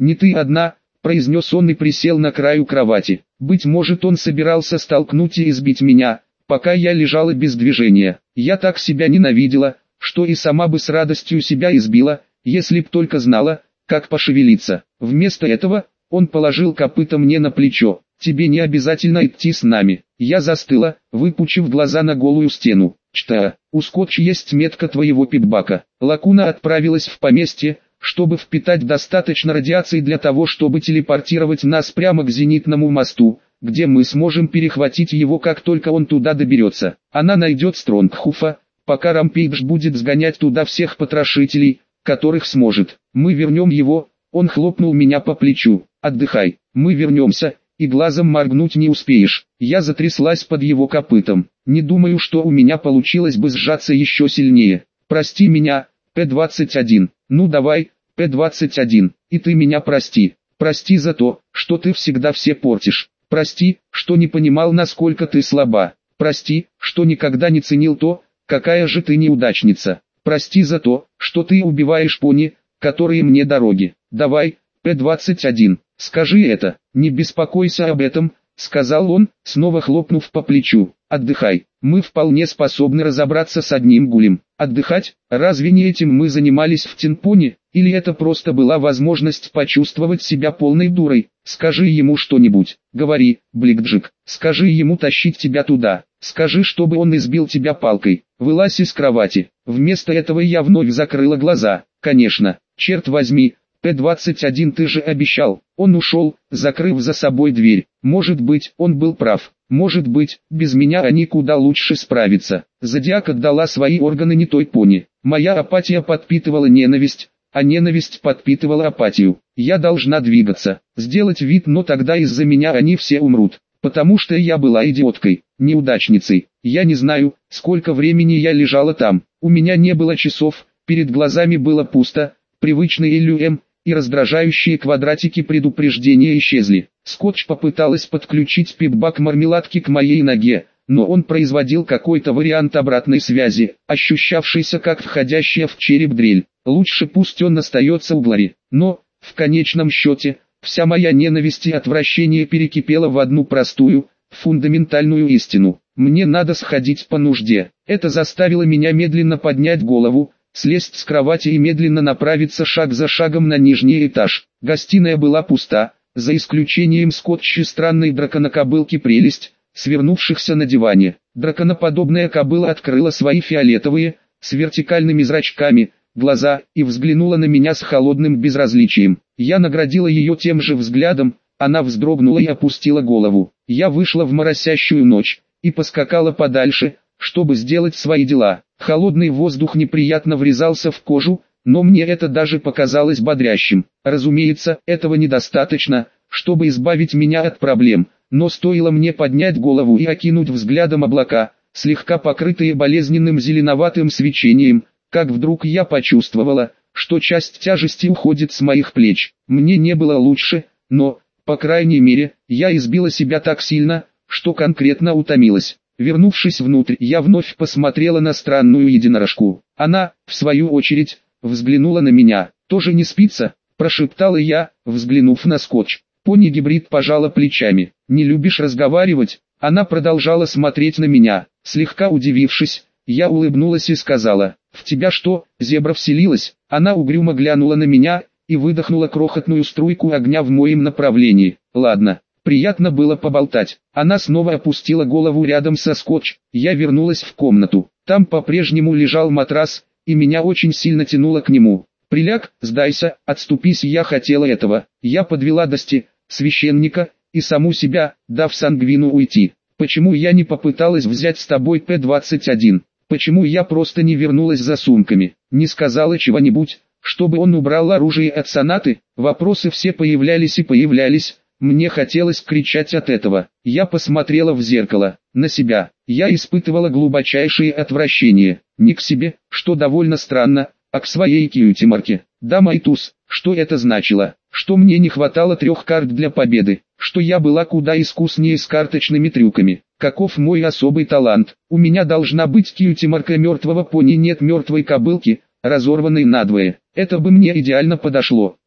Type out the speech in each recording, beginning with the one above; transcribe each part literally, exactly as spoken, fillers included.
«Не ты одна», — произнес он и присел на краю кровати. Быть может, он собирался столкнуть и избить меня, пока я лежала без движения. Я так себя ненавидела, что и сама бы с радостью себя избила, если б только знала, как пошевелиться. Вместо этого, он положил копыто мне на плечо. «Тебе не обязательно идти с нами». Я застыла, выпучив глаза на голую стену. «Чта, у Скотч есть метка твоего пипбака». Лакуна отправилась в поместье, чтобы впитать достаточно радиации для того, чтобы телепортировать нас прямо к зенитному мосту, где мы сможем перехватить его, как только он туда доберется. Она найдет Стронгхуфа, пока Рампейдж будет сгонять туда всех потрошителей, которых сможет. Мы вернем его. Он хлопнул меня по плечу. «Отдыхай, мы вернемся, и глазом моргнуть не успеешь». Я затряслась под его копытом. Не думаю, что у меня получилось бы сжаться еще сильнее. «Прости меня, П двадцать один. Ну давай, П двадцать один, и ты меня прости. Прости за то, что ты всегда все портишь. Прости, что не понимал, насколько ты слаба. Прости, что никогда не ценил то, какая же ты неудачница. Прости за то, что ты убиваешь пони, которые мне дороги. Давай, П двадцать один, скажи это». «Не беспокойся об этом», — сказал он, снова хлопнув по плечу. «Отдыхай, мы вполне способны разобраться с одним гулем». «Отдыхать? Разве не этим мы занимались в Тинпоне? Или это просто была возможность почувствовать себя полной дурой? Скажи ему что-нибудь. Говори, Бликджик, скажи ему тащить тебя туда. Скажи, чтобы он избил тебя палкой. Вылазь из кровати». Вместо этого я вновь закрыла глаза. «Конечно, черт возьми, П двадцать один, ты же обещал». Он ушел, закрыв за собой дверь. Может быть, он был прав. Может быть, без меня они куда лучше справятся. Зодиак отдала свои органы не той пони. Моя апатия подпитывала ненависть, а ненависть подпитывала апатию. Я должна двигаться, сделать вид, но тогда из-за меня они все умрут. Потому что я была идиоткой, неудачницей. Я не знаю, сколько времени я лежала там. У меня не было часов, перед глазами было пусто, привычный иллюэм и раздражающие квадратики предупреждения исчезли. Скотч попыталась подключить пипбак мармеладки к моей ноге, но он производил какой-то вариант обратной связи, ощущавшийся как входящая в череп дрель. Лучше пусть он остается у Глори. Но, в конечном счете, вся моя ненависть и отвращение перекипело в одну простую, фундаментальную истину. Мне надо сходить по нужде. Это заставило меня медленно поднять голову, слезть с кровати и медленно направиться шаг за шагом на нижний этаж. Гостиная была пуста, за исключением Скотча странной драконокобылки прелесть, свернувшихся на диване. Драконоподобная кобыла открыла свои фиолетовые, с вертикальными зрачками, глаза и взглянула на меня с холодным безразличием. Я наградила ее тем же взглядом, она вздрогнула и опустила голову. Я вышла в моросящую ночь и поскакала подальше, чтобы сделать свои дела. Холодный воздух неприятно врезался в кожу, но мне это даже показалось бодрящим. Разумеется, этого недостаточно, чтобы избавить меня от проблем, но стоило мне поднять голову и окинуть взглядом облака, слегка покрытые болезненным зеленоватым свечением, как вдруг я почувствовала, что часть тяжести уходит с моих плеч. Мне не было лучше, но, по крайней мере, я избила себя так сильно, что конкретно утомилась. Вернувшись внутрь, я вновь посмотрела на странную единорожку. Она, в свою очередь, взглянула на меня. «Тоже не спится?» – прошептала я, взглянув на Скотч. Пони-гибрид пожала плечами. «Не любишь разговаривать?» Она продолжала смотреть на меня. Слегка удивившись, я улыбнулась и сказала: «В тебя что, зебра вселилась?» Она угрюмо глянула на меня и выдохнула крохотную струйку огня в моем направлении. «Ладно». Приятно было поболтать. Она снова опустила голову рядом со Скотч. Я вернулась в комнату. Там по-прежнему лежал матрас, и меня очень сильно тянуло к нему. «Приляг, сдайся, отступись, я хотела этого». Я подвела Дости, священника, и саму себя, дав Сангвину уйти. «Почему я не попыталась взять с тобой П двадцать один? Почему я просто не вернулась за сумками? Не сказала чего-нибудь, чтобы он убрал оружие от Сонаты?» Вопросы все появлялись и появлялись. Мне хотелось кричать от этого. Я посмотрела в зеркало, на себя. Я испытывала глубочайшее отвращение. Не к себе, что довольно странно, а к своей кьюти-марке. Да, мой туз, что это значило? Что мне не хватало трех карт для победы? Что я была куда искуснее с карточными трюками? Каков мой особый талант? У меня должна быть кьюти-марка мертвого пони, нет мертвой кобылки, разорванной надвое. Это бы мне идеально подошло.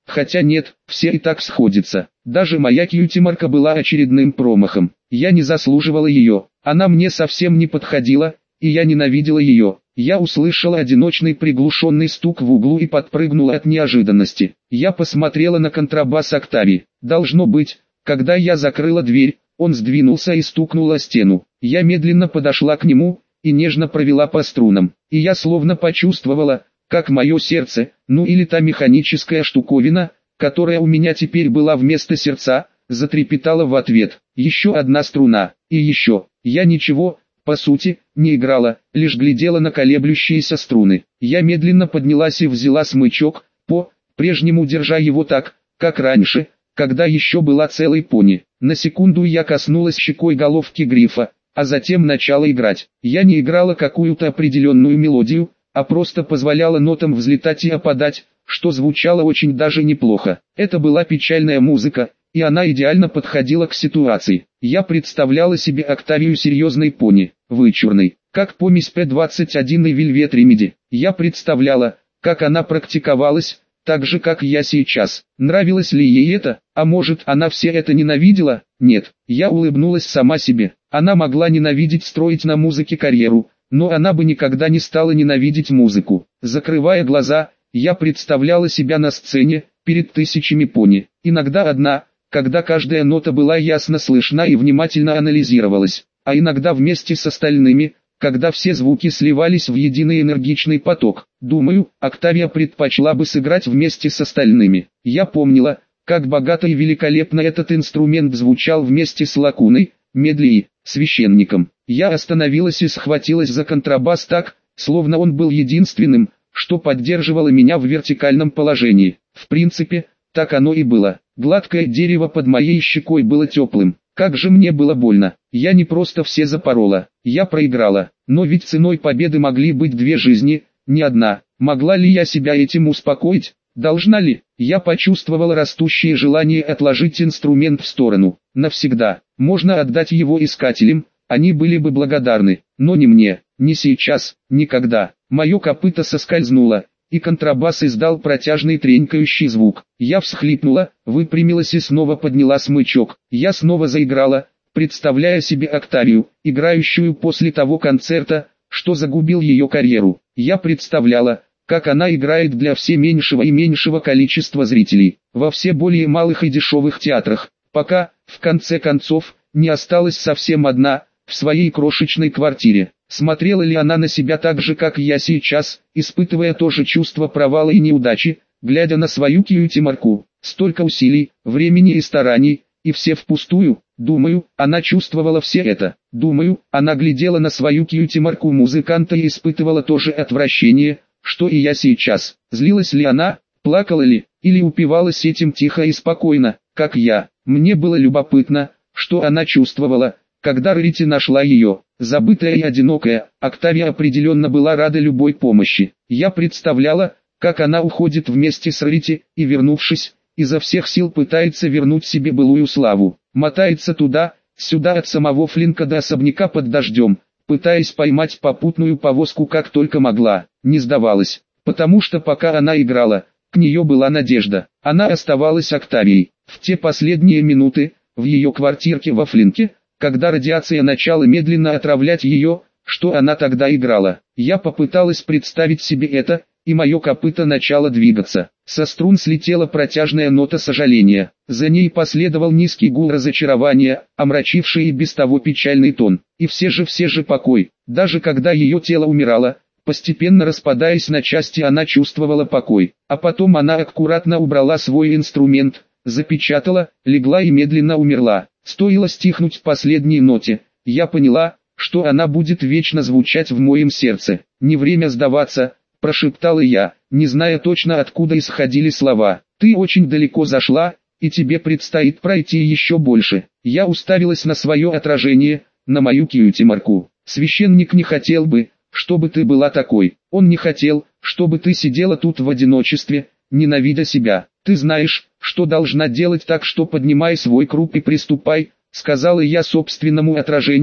Хотя нет, все и так сходятся. Даже моя кьюти-марка была очередным промахом. Я не заслуживала ее. Она мне совсем не подходила, и я ненавидела ее. Я услышала одиночный приглушенный стук в углу и подпрыгнула от неожиданности. Я посмотрела на контрабас Октавии. Должно быть, когда я закрыла дверь, он сдвинулся и стукнул о стену. Я медленно подошла к нему и нежно провела по струнам. И я словно почувствовала, как мое сердце, ну или та механическая штуковина, которая у меня теперь была вместо сердца, затрепетала в ответ. Еще одна струна, и еще. Я ничего, по сути, не играла, лишь глядела на колеблющиеся струны. Я медленно поднялась и взяла смычок, по-прежнему держа его так, как раньше, когда еще была целой пони. На секунду я коснулась щекой головки грифа, а затем начала играть. Я не играла какую-то определенную мелодию, а просто позволяла нотам взлетать и опадать, что звучало очень даже неплохо. Это была печальная музыка, и она идеально подходила к ситуации. Я представляла себе Октавию серьезной пони, вычурной, как помесь Пи двадцать один и Velvet Remedy. Я представляла, как она практиковалась, так же как я сейчас. Нравилось ли ей это, а может она все это ненавидела? Нет, я улыбнулась сама себе. Она могла ненавидеть строить на музыке карьеру, но она бы никогда не стала ненавидеть музыку. Закрывая глаза, я представляла себя на сцене, перед тысячами пони, иногда одна, когда каждая нота была ясно слышна и внимательно анализировалась, а иногда вместе с остальными, когда все звуки сливались в единый энергичный поток. Думаю, Октавия предпочла бы сыграть вместе с остальными. Я помнила, как богато и великолепно этот инструмент звучал вместе с лакуной, медли и священником. Я остановилась и схватилась за контрабас так, словно он был единственным, что поддерживало меня в вертикальном положении. В принципе, так оно и было. Гладкое дерево под моей щекой было теплым. Как же мне было больно. Я не просто все запорола, я проиграла. Но ведь ценой победы могли быть две жизни, не одна. Могла ли я себя этим успокоить? Должна ли? Я почувствовала растущее желание отложить инструмент в сторону. Навсегда. Можно отдать его искателям, они были бы благодарны. Но не мне, не сейчас, никогда. Мое копыто соскользнуло, и контрабас издал протяжный тренькающий звук. Я всхлипнула, выпрямилась и снова подняла смычок. Я снова заиграла, представляя себе Октавию, играющую после того концерта, что загубил ее карьеру. Я представляла, как она играет для все меньшего и меньшего количества зрителей, во все более малых и дешевых театрах, пока, в конце концов, не осталась совсем одна, в своей крошечной квартире. Смотрела ли она на себя так же, как я сейчас, испытывая то же чувство провала и неудачи, глядя на свою кьюти-марку? Столько усилий, времени и стараний, и все впустую. Думаю, она чувствовала все это. Думаю, она глядела на свою кьюти-марку музыканта и испытывала то же отвращение, что и я сейчас. Злилась ли она, плакала ли, или упивалась этим тихо и спокойно, как я? Мне было любопытно, что она чувствовала, когда Рарити нашла ее. Забытая и одинокая, Октавия определенно была рада любой помощи. Я представляла, как она уходит вместе с Рарити, и вернувшись, изо всех сил пытается вернуть себе былую славу. Мотается туда, сюда от самого Флинка до особняка под дождем, пытаясь поймать попутную повозку как только могла. Не сдавалась, потому что пока она играла, к нее была надежда. Она оставалась Октавией. В те последние минуты, в ее квартирке во Флинке, когда радиация начала медленно отравлять ее, что она тогда играла. Я попыталась представить себе это, и мое копыто начало двигаться. Со струн слетела протяжная нота сожаления. За ней последовал низкий гул разочарования, омрачивший и без того печальный тон. И все же все же покой. Даже когда ее тело умирало, постепенно распадаясь на части, она чувствовала покой. А потом она аккуратно убрала свой инструмент, запечатала, легла и медленно умерла. Стоило стихнуть последней ноте, я поняла, что она будет вечно звучать в моем сердце. «Не время сдаваться», – прошептала я, не зная точно, откуда исходили слова. «Ты очень далеко зашла, и тебе предстоит пройти еще больше». Я уставилась на свое отражение, на мою кьюти-марку. «Священник не хотел бы, чтобы ты была такой. Он не хотел, чтобы ты сидела тут в одиночестве, ненавидя себя. Ты знаешь, что должна делать, так что поднимай свой круп и приступай», — сказала я собственному отражению,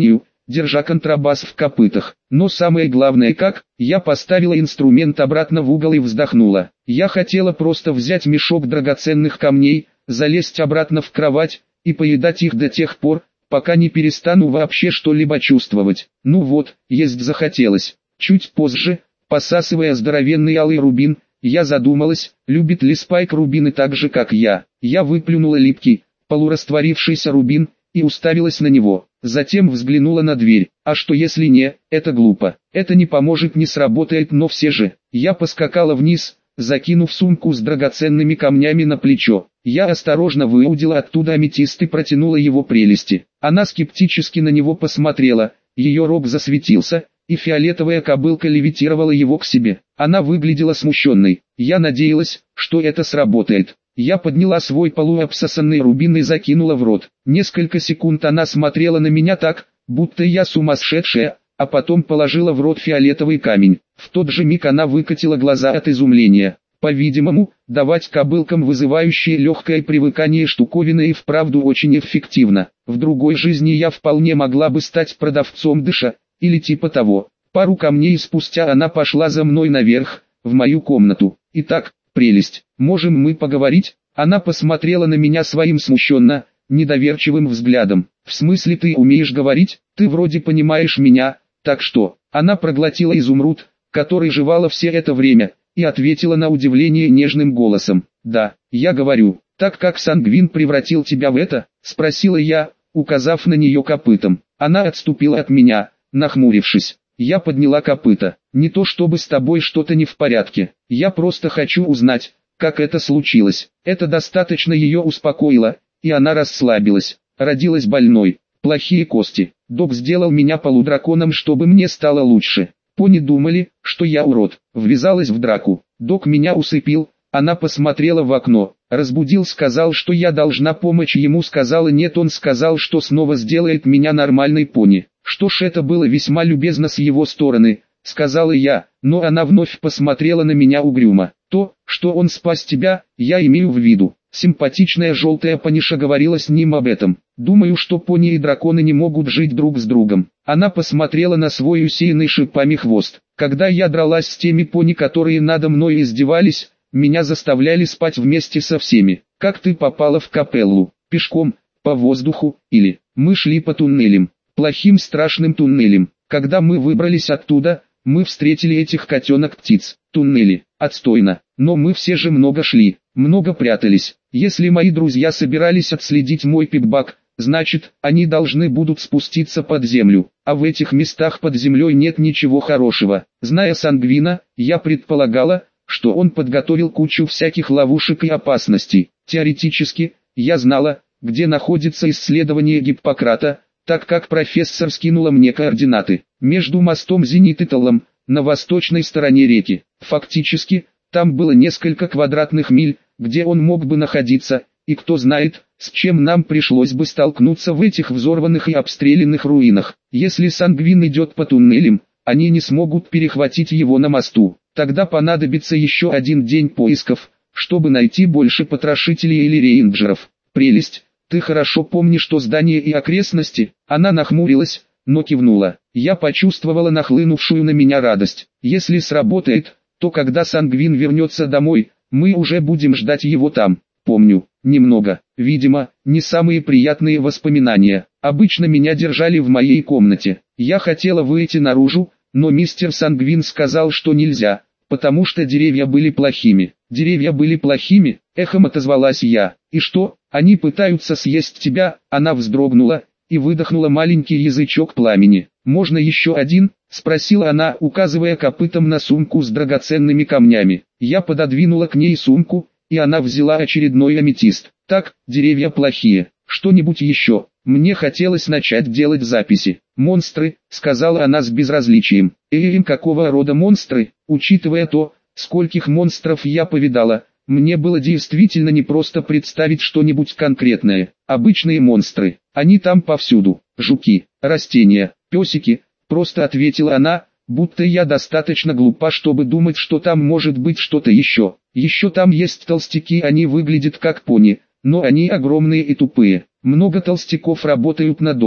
держа контрабас в копытах. Но самое главное как, я поставила инструмент обратно в угол и вздохнула. Я хотела просто взять мешок драгоценных камней, залезть обратно в кровать и поедать их до тех пор, пока не перестану вообще что-либо чувствовать. Ну вот, есть захотелось. Чуть позже, посасывая здоровенный алый рубин, я задумалась, любит ли Спайк рубины так же как я. Я выплюнула липкий, полурастворившийся рубин, и уставилась на него. Затем взглянула на дверь. А что если не, это глупо. Это не поможет, не сработает, но все же. Я поскакала вниз, закинув сумку с драгоценными камнями на плечо. Я осторожно выудила оттуда аметист и протянула его прелести. Она скептически на него посмотрела, ее рог засветился, и фиолетовая кобылка левитировала его к себе. Она выглядела смущенной. Я надеялась, что это сработает. Я подняла свой полуобсосанный рубин и закинула в рот. Несколько секунд она смотрела на меня так, будто я сумасшедшая, а потом положила в рот фиолетовый камень. В тот же миг она выкатила глаза от изумления. По-видимому, давать кобылкам вызывающее легкое привыкание штуковины и вправду очень эффективно. В другой жизни я вполне могла бы стать продавцом дыша, или типа того. Пару камней спустя она пошла за мной наверх, в мою комнату. Итак, прелесть, можем мы поговорить? Она посмотрела на меня своим смущенно, недоверчивым взглядом. В смысле, ты умеешь говорить? Ты вроде понимаешь меня, так что? Она проглотила изумруд, который жевала все это время, и ответила на удивление нежным голосом. Да, я говорю, так как Сангвин превратил тебя в это? Спросила я, указав на нее копытом. Она отступила от меня, нахмурившись. Я подняла копыта. Не то чтобы с тобой что-то не в порядке. Я просто хочу узнать, как это случилось. Это достаточно ее успокоило, и она расслабилась. Родилась больной. Плохие кости. Док сделал меня полудраконом, чтобы мне стало лучше. Пони думали, что я урод. Ввязалась в драку. Док меня усыпил. Она посмотрела в окно. Разбудил, сказал, что я должна помочь ему, сказала нет, он сказал, что снова сделает меня нормальной пони. Что ж, это было весьма любезно с его стороны, сказала я, но она вновь посмотрела на меня угрюмо. То, что он спас тебя, я имею в виду. Симпатичная желтая пониша говорила с ним об этом. Думаю, что пони и драконы не могут жить друг с другом. Она посмотрела на свой усеянный шипами хвост. Когда я дралась с теми пони, которые надо мной издевались, меня заставляли спать вместе со всеми. Как ты попала в капеллу? Пешком, по воздуху, или мы шли по туннелям? Плохим страшным туннелем. Когда мы выбрались оттуда, мы встретили этих котенок-птиц. Туннели, отстойно, но мы все же много шли, много прятались. Если мои друзья собирались отследить мой пикбак, значит, они должны будут спуститься под землю. А в этих местах под землей нет ничего хорошего. Зная Сангвина, я предполагала, что он подготовил кучу всяких ловушек и опасностей. Теоретически, я знала, где находится исследование Гиппократа, так как профессор скинула мне координаты. Между мостом Зенит и Талом, на восточной стороне реки. Фактически, там было несколько квадратных миль, где он мог бы находиться, и кто знает, с чем нам пришлось бы столкнуться в этих взорванных и обстрелянных руинах. Если Сангвин идет по туннелям, они не смогут перехватить его на мосту. Тогда понадобится еще один день поисков, чтобы найти больше потрошителей или рейнджеров. Прелесть, ты хорошо помнишь то здание и окрестности? Она нахмурилась, но кивнула. Я почувствовала нахлынувшую на меня радость. Если сработает, то когда Сангвин вернется домой, мы уже будем ждать его там. Помню, немного, видимо, не самые приятные воспоминания. Обычно меня держали в моей комнате. Я хотела выйти наружу, но мистер Сангвин сказал, что нельзя, потому что деревья были плохими. Деревья были плохими, эхом отозвалась я. И что, они пытаются съесть тебя? Она вздрогнула и выдохнула маленький язычок пламени. «Можно еще один?» — спросила она, указывая копытом на сумку с драгоценными камнями. Я пододвинула к ней сумку, и она взяла очередной аметист. «Так, деревья плохие. Что-нибудь еще?» Мне хотелось начать делать записи. «Монстры», — сказала она с безразличием. «Эм, какого рода монстры?» Учитывая то, скольких монстров я повидала, мне было действительно непросто представить что-нибудь конкретное. Обычные монстры, они там повсюду. Жуки, растения, песики, просто ответила она, будто я достаточно глупа, чтобы думать, что там может быть что-то еще. Еще там есть толстяки, они выглядят как пони, но они огромные и тупые. Много толстяков работают на дока.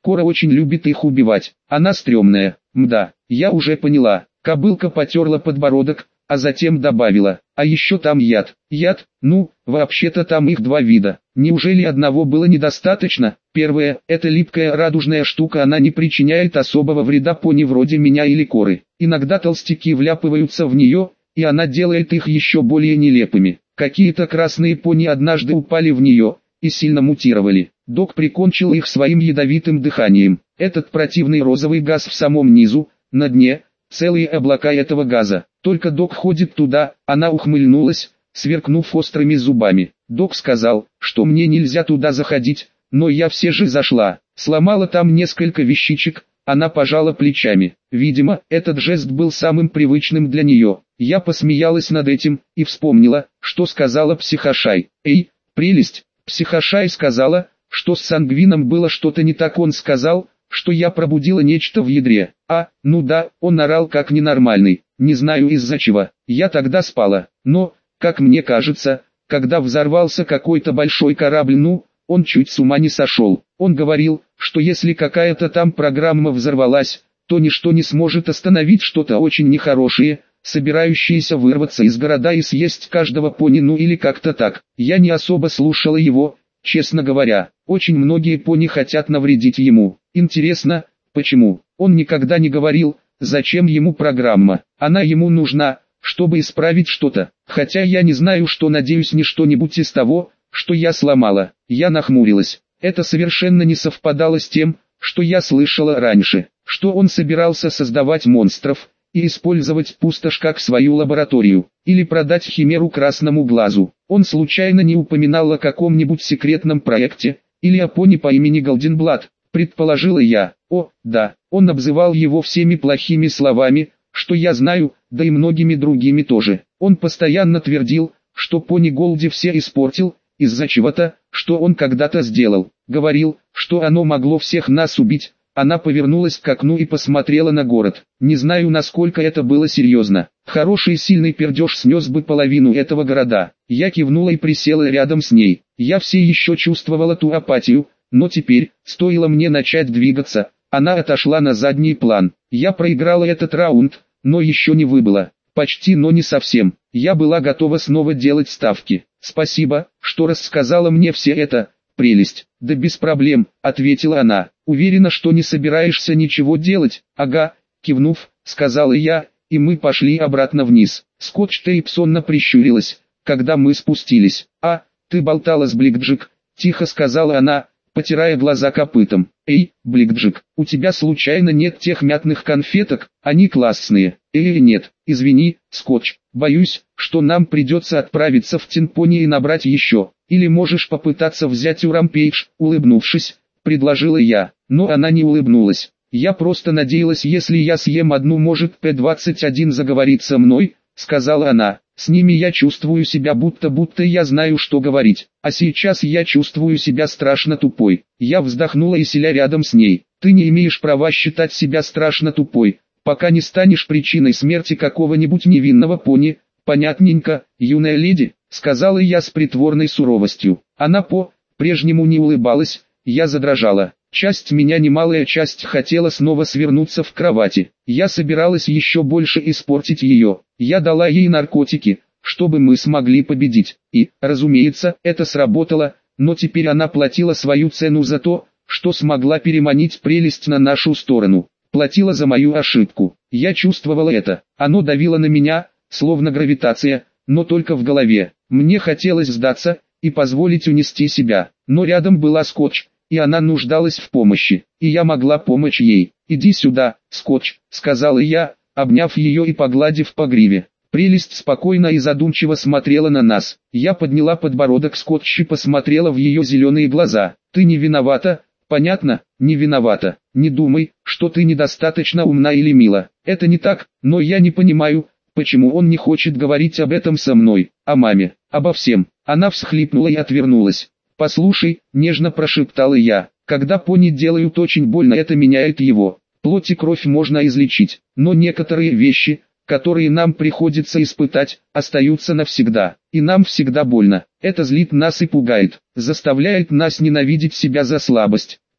Кора очень любит их убивать. Она стрёмная. Мда, я уже поняла. Кобылка потерла подбородок, а затем добавила: а еще там яд. Яд? Ну, вообще-то там их два вида. Неужели одного было недостаточно? Первое, это липкая радужная штука, она не причиняет особого вреда пони вроде меня или Коры. Иногда толстяки вляпываются в нее, и она делает их еще более нелепыми. Какие-то красные пони однажды упали в нее и сильно мутировали. Док прикончил их своим ядовитым дыханием. Этот противный розовый газ в самом низу, на дне, целые облака этого газа. Только Док ходит туда. Она ухмыльнулась, сверкнув острыми зубами. Док сказал, что мне нельзя туда заходить, но я все же зашла. Сломала там несколько вещичек. Она пожала плечами. Видимо, этот жест был самым привычным для нее. Я посмеялась над этим и вспомнила, что сказала Психошай. Эй, прелесть! Психошай сказала, что с Сангвином было что-то не так. Он сказал, что я пробудила нечто в ядре. А, ну да, он орал как ненормальный. Не знаю из-за чего. Я тогда спала. Но, как мне кажется, когда взорвался какой-то большой корабль, ну, он чуть с ума не сошел. Он говорил, что если какая-то там программа взорвалась, то ничто не сможет остановить что-то очень нехорошее, собирающееся вырваться из города и съесть каждого пони, ну или как-то так. Я не особо слушала его, честно говоря. Очень многие пони хотят навредить ему. Интересно, почему? Он никогда не говорил, зачем ему программа. Она ему нужна, чтобы исправить что-то. Хотя я не знаю, что, надеюсь, не что-нибудь из того, что я сломала. Я нахмурилась. Это совершенно не совпадало с тем, что я слышала раньше, что он собирался создавать монстров и использовать пустошь как свою лабораторию, или продать химеру красному глазу. Он случайно не упоминал о каком-нибудь секретном проекте, или о пони по имени Голденблад, предположила я. О, да, он обзывал его всеми плохими словами, что я знаю, да и многими другими тоже. Он постоянно твердил, что пони Голди все испортил, из-за чего-то, что он когда-то сделал. Говорил, что оно могло всех нас убить. Она повернулась к окну и посмотрела на город. Не знаю, насколько это было серьезно. Хороший сильный пердеж снес бы половину этого города. Я кивнула и присела рядом с ней. Я все еще чувствовала ту апатию, но теперь, стоило мне начать двигаться, она отошла на задний план. Я проиграла этот раунд, но еще не выбыла. Почти, но не совсем. Я была готова снова делать ставки. Спасибо, что рассказала мне все это, прелесть. Да без проблем, ответила она. Уверена, что не собираешься ничего делать? Ага, кивнув, сказала я, и мы пошли обратно вниз. Скотч-Тейп сонно прищурилась, когда мы спустились. А, ты болтала с Бликджик, тихо сказала она, потирая глаза копытом. Эй, Бликджик, у тебя случайно нет тех мятных конфеток? Они классные. Или нет, извини, Скотч, боюсь, что нам придется отправиться в Тинпони и набрать еще. Или можешь попытаться взять у Рампейдж, улыбнувшись, предложила я. Но она не улыбнулась. Я просто надеялась, если я съем одну, может Пэ двадцать один заговорит со мной, сказала она. С ними я чувствую себя будто-будто я знаю, что говорить. А сейчас я чувствую себя страшно тупой. Я вздохнула и села рядом с ней. Ты не имеешь права считать себя страшно тупой, пока не станешь причиной смерти какого-нибудь невинного пони. Понятненько, юная леди, сказала я с притворной суровостью. Она по-прежнему не улыбалась. Я задрожала. Часть меня, немалая часть, хотела снова свернуться в кровати. Я собиралась еще больше испортить ее. Я дала ей наркотики, чтобы мы смогли победить. И, разумеется, это сработало, но теперь она платила свою цену за то, что смогла переманить прелесть на нашу сторону. Платила за мою ошибку. Я чувствовала это. Оно давило на меня, словно гравитация, но только в голове. Мне хотелось сдаться и позволить унести себя. Но рядом была Скотч, и она нуждалась в помощи, и я могла помочь ей. «Иди сюда, Скотч», — сказала я, обняв ее и погладив по гриве. Прелесть спокойно и задумчиво смотрела на нас. Я подняла подбородок Скотч и посмотрела в ее зеленые глаза. «Ты не виновата, понятно? Не виновата. Не думай, что ты недостаточно умна или мила. Это не так, но я не понимаю, почему он не хочет говорить об этом со мной, о маме, обо всем». Она всхлипнула и отвернулась. «Послушай», — нежно прошептала я, — «когда пони делают очень больно, это меняет его. Плоть и кровь можно излечить, но некоторые вещи, которые нам приходится испытать, остаются навсегда. И нам всегда больно. Это злит нас и пугает, заставляет нас ненавидеть себя за слабость.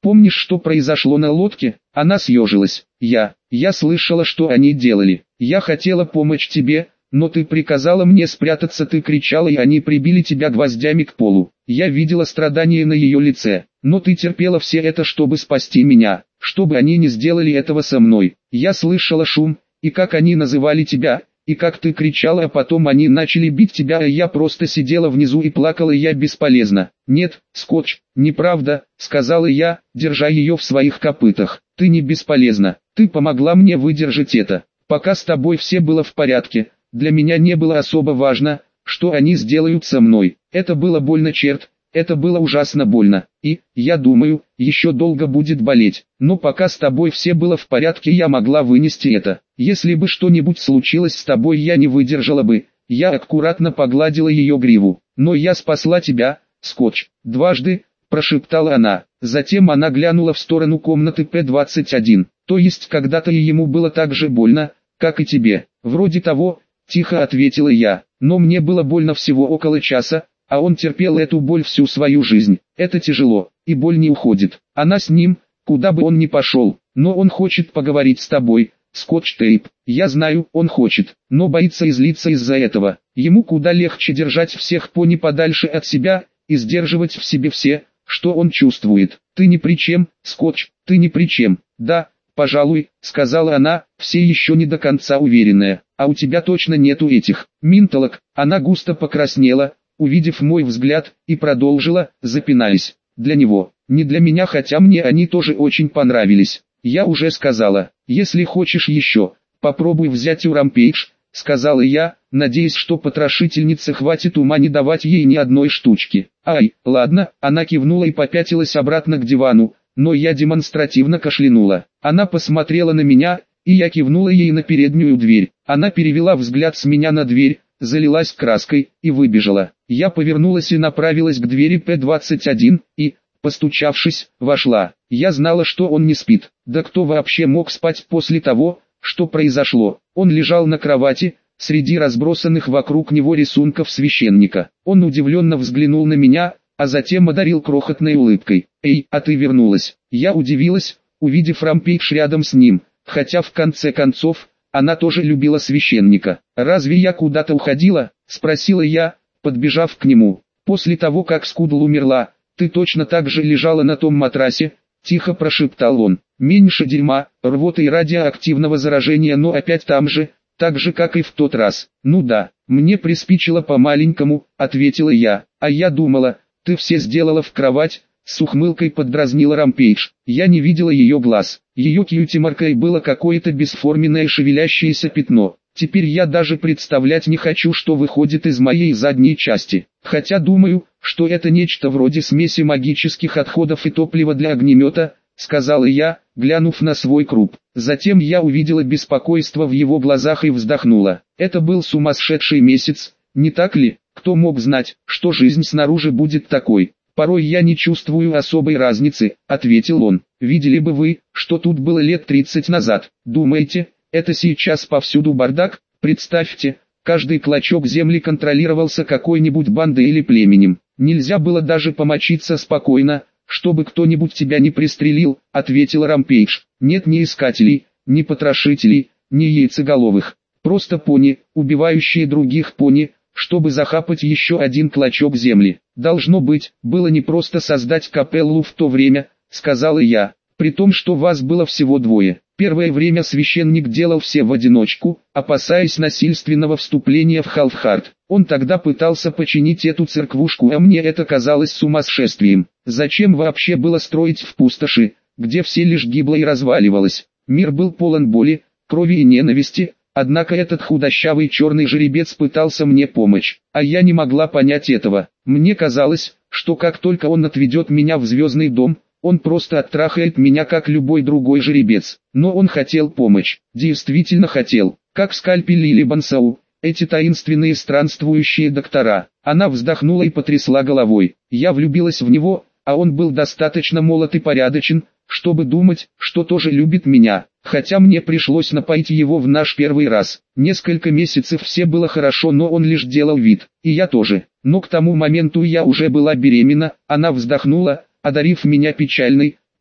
Помнишь, что произошло на лодке? Она съежилась. Я, я слышала, что они делали. Я хотела помочь тебе, но ты приказала мне спрятаться, ты кричала, и они прибили тебя гвоздями к полу. Я видела страдания на ее лице, но ты терпела все это, чтобы спасти меня, чтобы они не сделали этого со мной. Я слышала шум, и как они называли тебя, и как ты кричала, а потом они начали бить тебя, а я просто сидела внизу и плакала, я бесполезна. Нет, Скотч, неправда, сказала я, держа ее в своих копытах. Ты не бесполезна, ты помогла мне выдержать это. Пока с тобой все было в порядке, для меня не было особо важно, что они сделают со мной. Это было больно, черт, это было ужасно больно. И, я думаю, еще долго будет болеть. Но пока с тобой все было в порядке, я могла вынести это. Если бы что-нибудь случилось с тобой, я не выдержала бы. Я аккуратно погладила ее гриву. Но я спасла тебя, Скотч. Дважды, прошептала она. Затем она глянула в сторону комнаты П двадцать один. То есть когда-то и ему было так же больно, как и тебе. Вроде того, тихо ответила я. Но мне было больно всего около часа, а он терпел эту боль всю свою жизнь. Это тяжело, и боль не уходит. Она с ним, куда бы он ни пошел. Но он хочет поговорить с тобой, Скотч Тейп. Я знаю, он хочет, но боится и злится из-за этого. Ему куда легче держать всех пони подальше от себя и сдерживать в себе все, что он чувствует. Ты ни при чем, Скотч, ты ни при чем. Да, пожалуй, сказала она, все еще не до конца уверенная. А у тебя точно нету этих минталок. Она густо покраснела, увидев мой взгляд, и продолжила, запинаясь. Для него, не для меня, хотя мне они тоже очень понравились. Я уже сказала, если хочешь еще, попробуй взять у Рампейдж, сказала я, надеясь, что потрошительнице хватит ума не давать ей ни одной штучки. Ай, ладно, она кивнула и попятилась обратно к дивану, но я демонстративно кашлянула. Она посмотрела на меня, и я кивнула ей на переднюю дверь. Она перевела взгляд с меня на дверь, залилась краской и выбежала. Я повернулась и направилась к двери П двадцать один, и, постучавшись, вошла. Я знала, что он не спит. Да кто вообще мог спать после того, что произошло? Он лежал на кровати, среди разбросанных вокруг него рисунков священника. Он удивленно взглянул на меня, а затем одарил крохотной улыбкой. «Эй, а ты вернулась?» Я удивилась, увидев Рампейдж рядом с ним, хотя в конце концов, она тоже любила священника. «Разве я куда-то уходила?» – спросила я, подбежав к нему. «После того, как Скудл умерла, ты точно так же лежала на том матрасе?» – тихо прошептал он. «Меньше дерьма, рвоты и радиоактивного заражения, но опять там же, так же как и в тот раз». «Ну да, мне приспичило по-маленькому», – ответила я. «А я думала, ты все сделала в кровать», – с ухмылкой поддразнила Рампейдж. Я не видела ее глаз. Ее кьюти-маркой было какое-то бесформенное шевелящееся пятно. Теперь я даже представлять не хочу, что выходит из моей задней части. Хотя думаю, что это нечто вроде смеси магических отходов и топлива для огнемета, сказала я, глянув на свой круп. Затем я увидела беспокойство в его глазах и вздохнула. Это был сумасшедший месяц, не так ли? Кто мог знать, что жизнь снаружи будет такой? «Порой я не чувствую особой разницы», — ответил он. «Видели бы вы, что тут было лет тридцать назад. Думаете, это сейчас повсюду бардак? Представьте, каждый клочок земли контролировался какой-нибудь бандой или племенем. Нельзя было даже помочиться спокойно, чтобы кто-нибудь тебя не пристрелил», — ответил Рампейдж. «Нет ни искателей, ни потрошителей, ни яйцеголовых. Просто пони, убивающие других пони, чтобы захапать еще один клочок земли. Должно быть, было непросто создать капеллу в то время», — сказала я, «при том, что вас было всего двое. Первое время священник делал все в одиночку, опасаясь насильственного вступления в Халфхард. Он тогда пытался починить эту церквушку, а мне это казалось сумасшествием. Зачем вообще было строить в пустоши, где все лишь гибло и разваливалось? Мир был полон боли, крови и ненависти. Однако этот худощавый черный жеребец пытался мне помочь, а я не могла понять этого. Мне казалось, что как только он отведет меня в звездный дом, он просто оттрахает меня как любой другой жеребец. Но он хотел помочь, действительно хотел, как Скальпель или Бансау, эти таинственные странствующие доктора. Она вздохнула и потрясла головой. Я влюбилась в него, а он был достаточно молод и порядочен, чтобы думать, что тоже любит меня. Хотя мне пришлось напоить его в наш первый раз. Несколько месяцев все было хорошо, но он лишь делал вид, и я тоже. Но к тому моменту я уже была беременна. Она вздохнула, одарив меня печальной,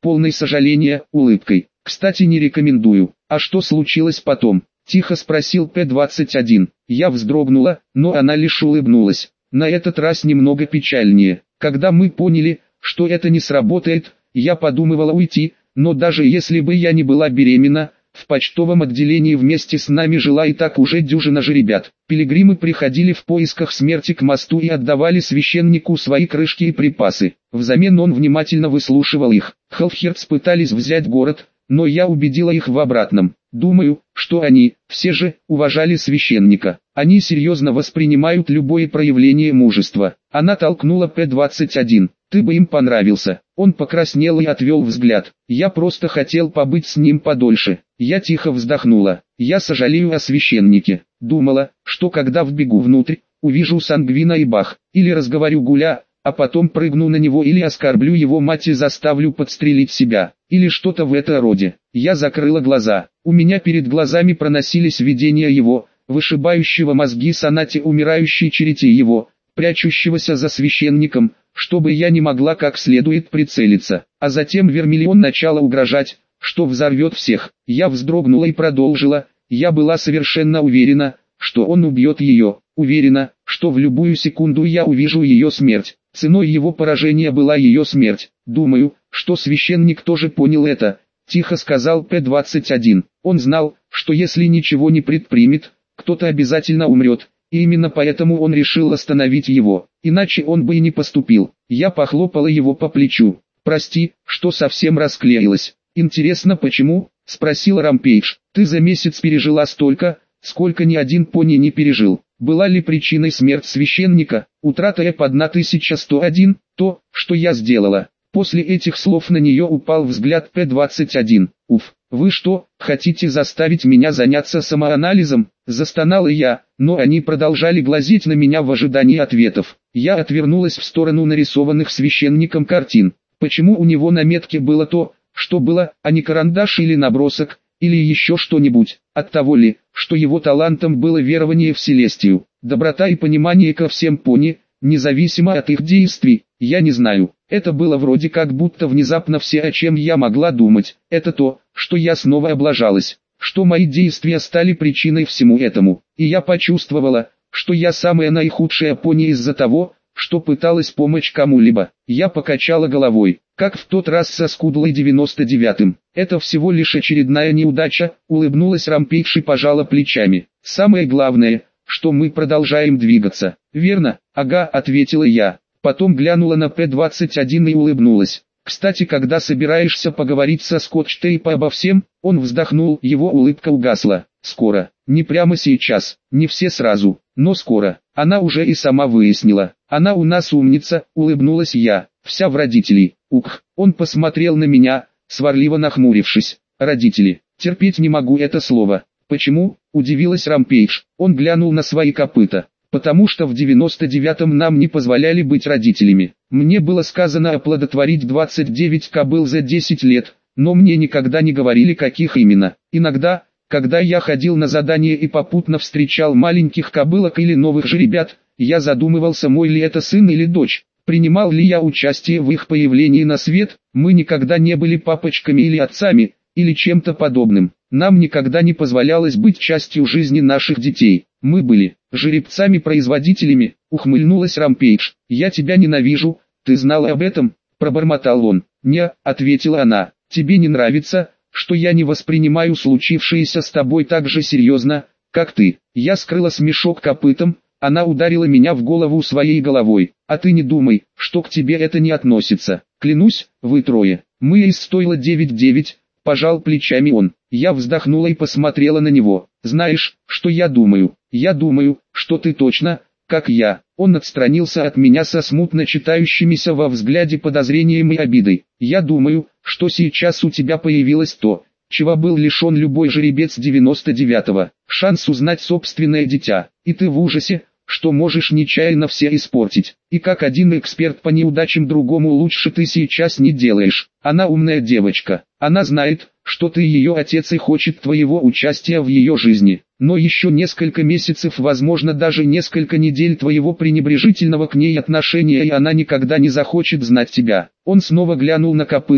полной сожаления, улыбкой. Кстати, не рекомендую. А что случилось потом? Тихо спросил П двадцать один. Я вздрогнула, но она лишь улыбнулась. На этот раз немного печальнее. Когда мы поняли, что это не сработает, я подумывала уйти, но даже если бы я не была беременна, в почтовом отделении вместе с нами жила и так уже дюжина жеребят. Пилигримы приходили в поисках смерти к мосту и отдавали священнику свои крышки и припасы. Взамен он внимательно выслушивал их. Халфхерц пытались взять город, но я убедила их в обратном. Думаю, что они, все же, уважали священника. Они серьезно воспринимают любое проявление мужества. Она толкнула П двадцать один. Ты бы им понравился. Он покраснел и отвел взгляд. Я просто хотел побыть с ним подольше. Я тихо вздохнула. Я сожалею о священнике. Думала, что когда вбегу внутрь, увижу Сангвина и Бах, или разговорю Гуля, а потом прыгну на него или оскорблю его мать и заставлю подстрелить себя, или что-то в этом роде. Я закрыла глаза. У меня перед глазами проносились видения его, вышибающего мозги сонате умирающей черети его, прячущегося за священником, чтобы я не могла как следует прицелиться. А затем Вермиллион начала угрожать, что взорвет всех. Я вздрогнула и продолжила. Я была совершенно уверена, что он убьет ее. Уверена, что в любую секунду я увижу ее смерть. Ценой его поражения была ее смерть. Думаю, что священник тоже понял это. Тихо сказал П двадцать один. Он знал, что если ничего не предпримет, кто-то обязательно умрет. И именно поэтому он решил остановить его, иначе он бы и не поступил. Я похлопала его по плечу. «Прости, что совсем расклеилась». «Интересно почему?» – спросил Рампейдж. «Ты за месяц пережила столько, сколько ни один пони не пережил. Была ли причиной смерть священника, утрата Эп тысяча сто один, то, что я сделала?» После этих слов на нее упал взгляд П двадцать один. «Уф, вы что, хотите заставить меня заняться самоанализом?» Застонала я, но они продолжали глазеть на меня в ожидании ответов. Я отвернулась в сторону нарисованных священником картин. Почему у него на метке было то, что было, а не карандаш или набросок, или еще что-нибудь? От того ли, что его талантом было верование в Селестию, доброта и понимание ко всем пони, независимо от их действий, я не знаю. Это было вроде как будто внезапно все, о чем я могла думать. Это то, что я снова облажалась, что мои действия стали причиной всему этому. И я почувствовала, что я самая наихудшая пони из-за того, что пыталась помочь кому-либо. Я покачала головой, как в тот раз со Скудлой девяносто девятым. Это всего лишь очередная неудача, улыбнулась Рампейдж и пожала плечами. Самое главное, что мы продолжаем двигаться. Верно? Ага, ответила я. Потом глянула на П двадцать один и улыбнулась. Кстати, когда собираешься поговорить со Скотч-Тейпа обо всем? Он вздохнул, его улыбка угасла. Скоро. Не прямо сейчас, не все сразу, но скоро. Она уже и сама выяснила. Она у нас умница, улыбнулась я, вся в родителей. Ух, он посмотрел на меня, сварливо нахмурившись. Родители, терпеть не могу это слово. Почему? Удивилась Рампейдж. Он глянул на свои копыта. Потому что в девяносто девятом нам не позволяли быть родителями. Мне было сказано оплодотворить двадцать девять кобыл за десять лет, но мне никогда не говорили, каких именно. Иногда, когда я ходил на задание и попутно встречал маленьких кобылок или новых жеребят, я задумывался, мой ли это сын или дочь. Принимал ли я участие в их появлении на свет? Мы никогда не были папочками или отцами, или чем-то подобным. Нам никогда не позволялось быть частью жизни наших детей. Мы были жеребцами-производителями, ухмыльнулась Рампейдж. Я тебя ненавижу, ты знала об этом? Пробормотал он. Не, ответила она. Тебе не нравится, что я не воспринимаю случившееся с тобой так же серьезно, как ты. Я скрыла смешок копытом. Она ударила меня в голову своей головой. А ты не думай, что к тебе это не относится. Клянусь, вы трое. Мы из стойла девять девять. Пожал плечами он. Я вздохнула и посмотрела на него. Знаешь, что я думаю? Я думаю, что ты точно, как я. Он отстранился от меня со смутно читающимися во взгляде подозрением и обидой. Я думаю, что сейчас у тебя появилось то, чего был лишен любой жеребец девяносто девятого. Шанс узнать собственное дитя. И ты в ужасе, что можешь нечаянно все испортить. И как один эксперт по неудачам другому лучше ты сейчас не делаешь. Она умная девочка. Она знает, что ты ее отец и хочет твоего участия в ее жизни. Но еще несколько месяцев, возможно даже несколько недель твоего пренебрежительного к ней отношения, и она никогда не захочет знать тебя. Он снова глянул на копыта,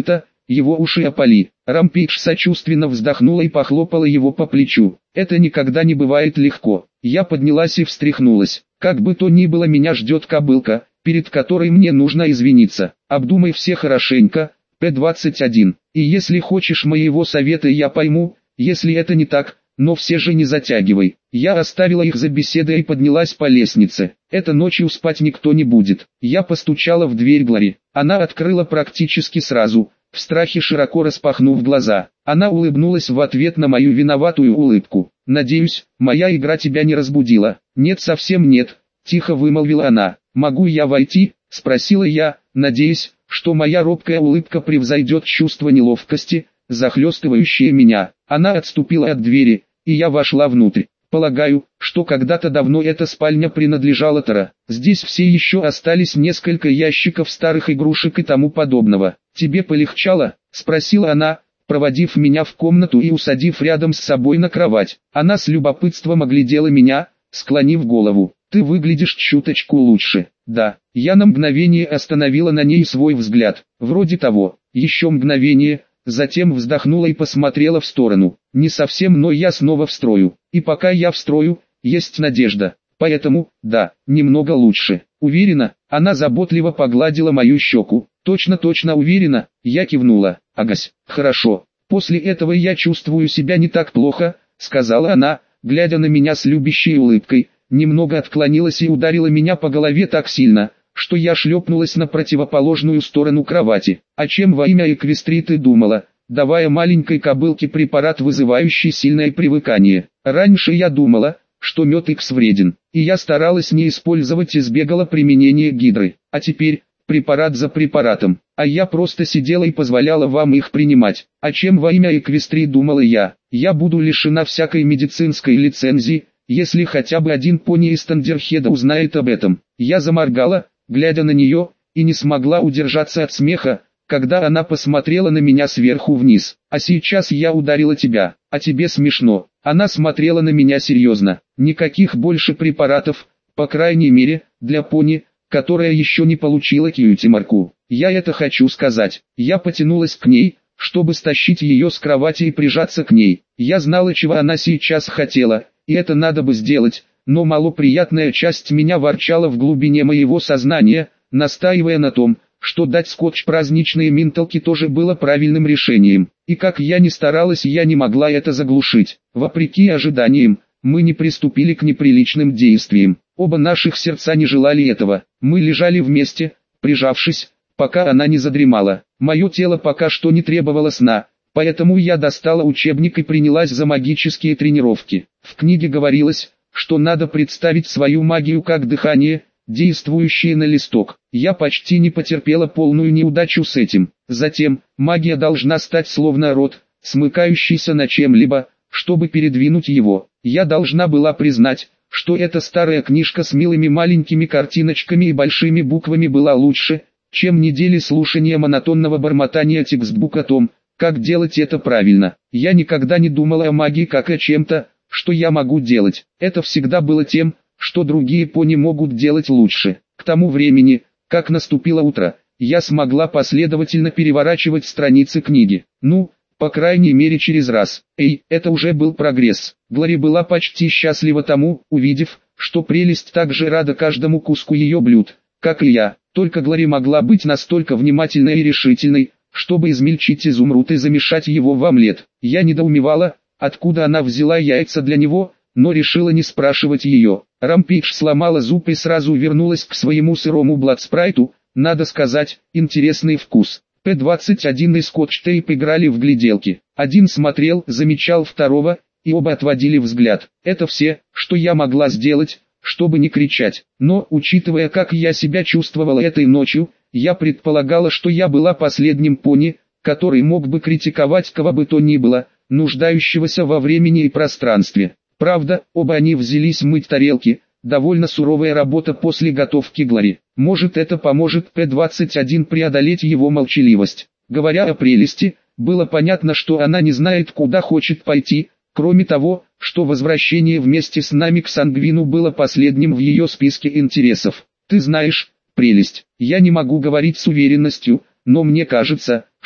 его уши опали. Рампейдж сочувственно вздохнула и похлопала его по плечу. Это никогда не бывает легко. Я поднялась и встряхнулась. Как бы то ни было, меня ждет кобылка, перед которой мне нужно извиниться. Обдумай все хорошенько, П двадцать один. И если хочешь моего совета, я пойму, если это не так, но все же не затягивай. Я оставила их за беседой и поднялась по лестнице. Это ночью спать никто не будет. Я постучала в дверь Глори. Она открыла практически сразу, в страхе широко распахнув глаза. Она улыбнулась в ответ на мою виноватую улыбку. «Надеюсь, моя игра тебя не разбудила?» «Нет, совсем нет», — тихо вымолвила она. «Могу я войти?» — спросила я, надеясь, что моя робкая улыбка превзойдет чувство неловкости, захлестывающее меня. Она отступила от двери, и я вошла внутрь. Полагаю, что когда-то давно эта спальня принадлежала Тара. Здесь все еще остались несколько ящиков старых игрушек и тому подобного. «Тебе полегчало?» — спросила она, проводив меня в комнату и усадив рядом с собой на кровать. Она с любопытством оглядела меня, склонив голову. «Ты выглядишь чуточку лучше». «Да». Я на мгновение остановила на ней свой взгляд. «Вроде того». Еще мгновение. Затем вздохнула и посмотрела в сторону. «Не совсем, но я снова встрою. И пока я встрою, есть надежда. Поэтому, да, немного лучше». «Уверена?» Она заботливо погладила мою щеку. «Точно-точно уверена?» Я кивнула. «Агась, хорошо. После этого я чувствую себя не так плохо», сказала она, глядя на меня с любящей улыбкой. Немного отклонилась и ударила меня по голове так сильно, что я шлепнулась на противоположную сторону кровати. «О чем во имя Эквестрии ты думала, давая маленькой кобылке препарат, вызывающий сильное привыкание?» «Раньше я думала, что мед Икс вреден, и я старалась не использовать, избегала применения гидры. А теперь, препарат за препаратом, а я просто сидела и позволяла вам их принимать. О чем во имя Эквестрии думала я? Я буду лишена всякой медицинской лицензии, если хотя бы один пони из Тандерхеда узнает об этом». Я заморгала, глядя на нее, и не смогла удержаться от смеха, когда она посмотрела на меня сверху вниз. «А сейчас я ударила тебя, а тебе смешно». Она смотрела на меня серьезно. «Никаких больше препаратов, по крайней мере, для пони, которая еще не получила кьюти-марку. Я это хочу сказать». Я потянулась к ней, чтобы стащить ее с кровати и прижаться к ней. Я знала, чего она сейчас хотела, и это надо бы сделать, но малоприятная часть меня ворчала в глубине моего сознания, настаивая на том, что дать скотч праздничные минталки тоже было правильным решением. И как я ни старалась, я не могла это заглушить. Вопреки ожиданиям, мы не приступили к неприличным действиям. Оба наших сердца не желали этого. Мы лежали вместе, прижавшись, пока она не задремала. Мое тело пока что не требовало сна, поэтому я достала учебник и принялась за магические тренировки. В книге говорилось, что надо представить свою магию как дыхание, действующее на листок. Я почти не потерпела полную неудачу с этим. Затем, магия должна стать словно рот, смыкающийся на чем-либо, чтобы передвинуть его. Я должна была признать, что эта старая книжка с милыми маленькими картиночками и большими буквами была лучше, чем недели слушания монотонного бормотания текстбук о том, как делать это правильно. Я никогда не думала о магии как о чем-то, что я могу делать. Это всегда было тем, что другие пони могут делать лучше. К тому времени, как наступило утро, я смогла последовательно переворачивать страницы книги. Ну, по крайней мере через раз. Эй, это уже был прогресс. Глори была почти счастлива тому, увидев, что прелесть так же рада каждому куску ее блюд, как и я. Только Глори могла быть настолько внимательной и решительной, чтобы измельчить изумруд и замешать его в омлет. Я недоумевала, откуда она взяла яйца для него, но решила не спрашивать ее. Рампейдж сломала зуб и сразу вернулась к своему сырому бладспрайту. Надо сказать, интересный вкус. П двадцать один и Скотч-Тейп играли в гляделки. Один смотрел, замечал второго, и оба отводили взгляд. Это все, что я могла сделать, чтобы не кричать. Но, учитывая, как я себя чувствовала этой ночью, я предполагала, что я была последним пони, который мог бы критиковать кого бы то ни было, нуждающегося во времени и пространстве. Правда, оба они взялись мыть тарелки, довольно суровая работа после готовки Глори. Может, это поможет П двадцать один преодолеть его молчаливость. Говоря о прелести, было понятно, что она не знает, куда хочет пойти, кроме того, что возвращение вместе с нами к Сангвину было последним в ее списке интересов. Ты знаешь, прелесть, я не могу говорить с уверенностью, но мне кажется,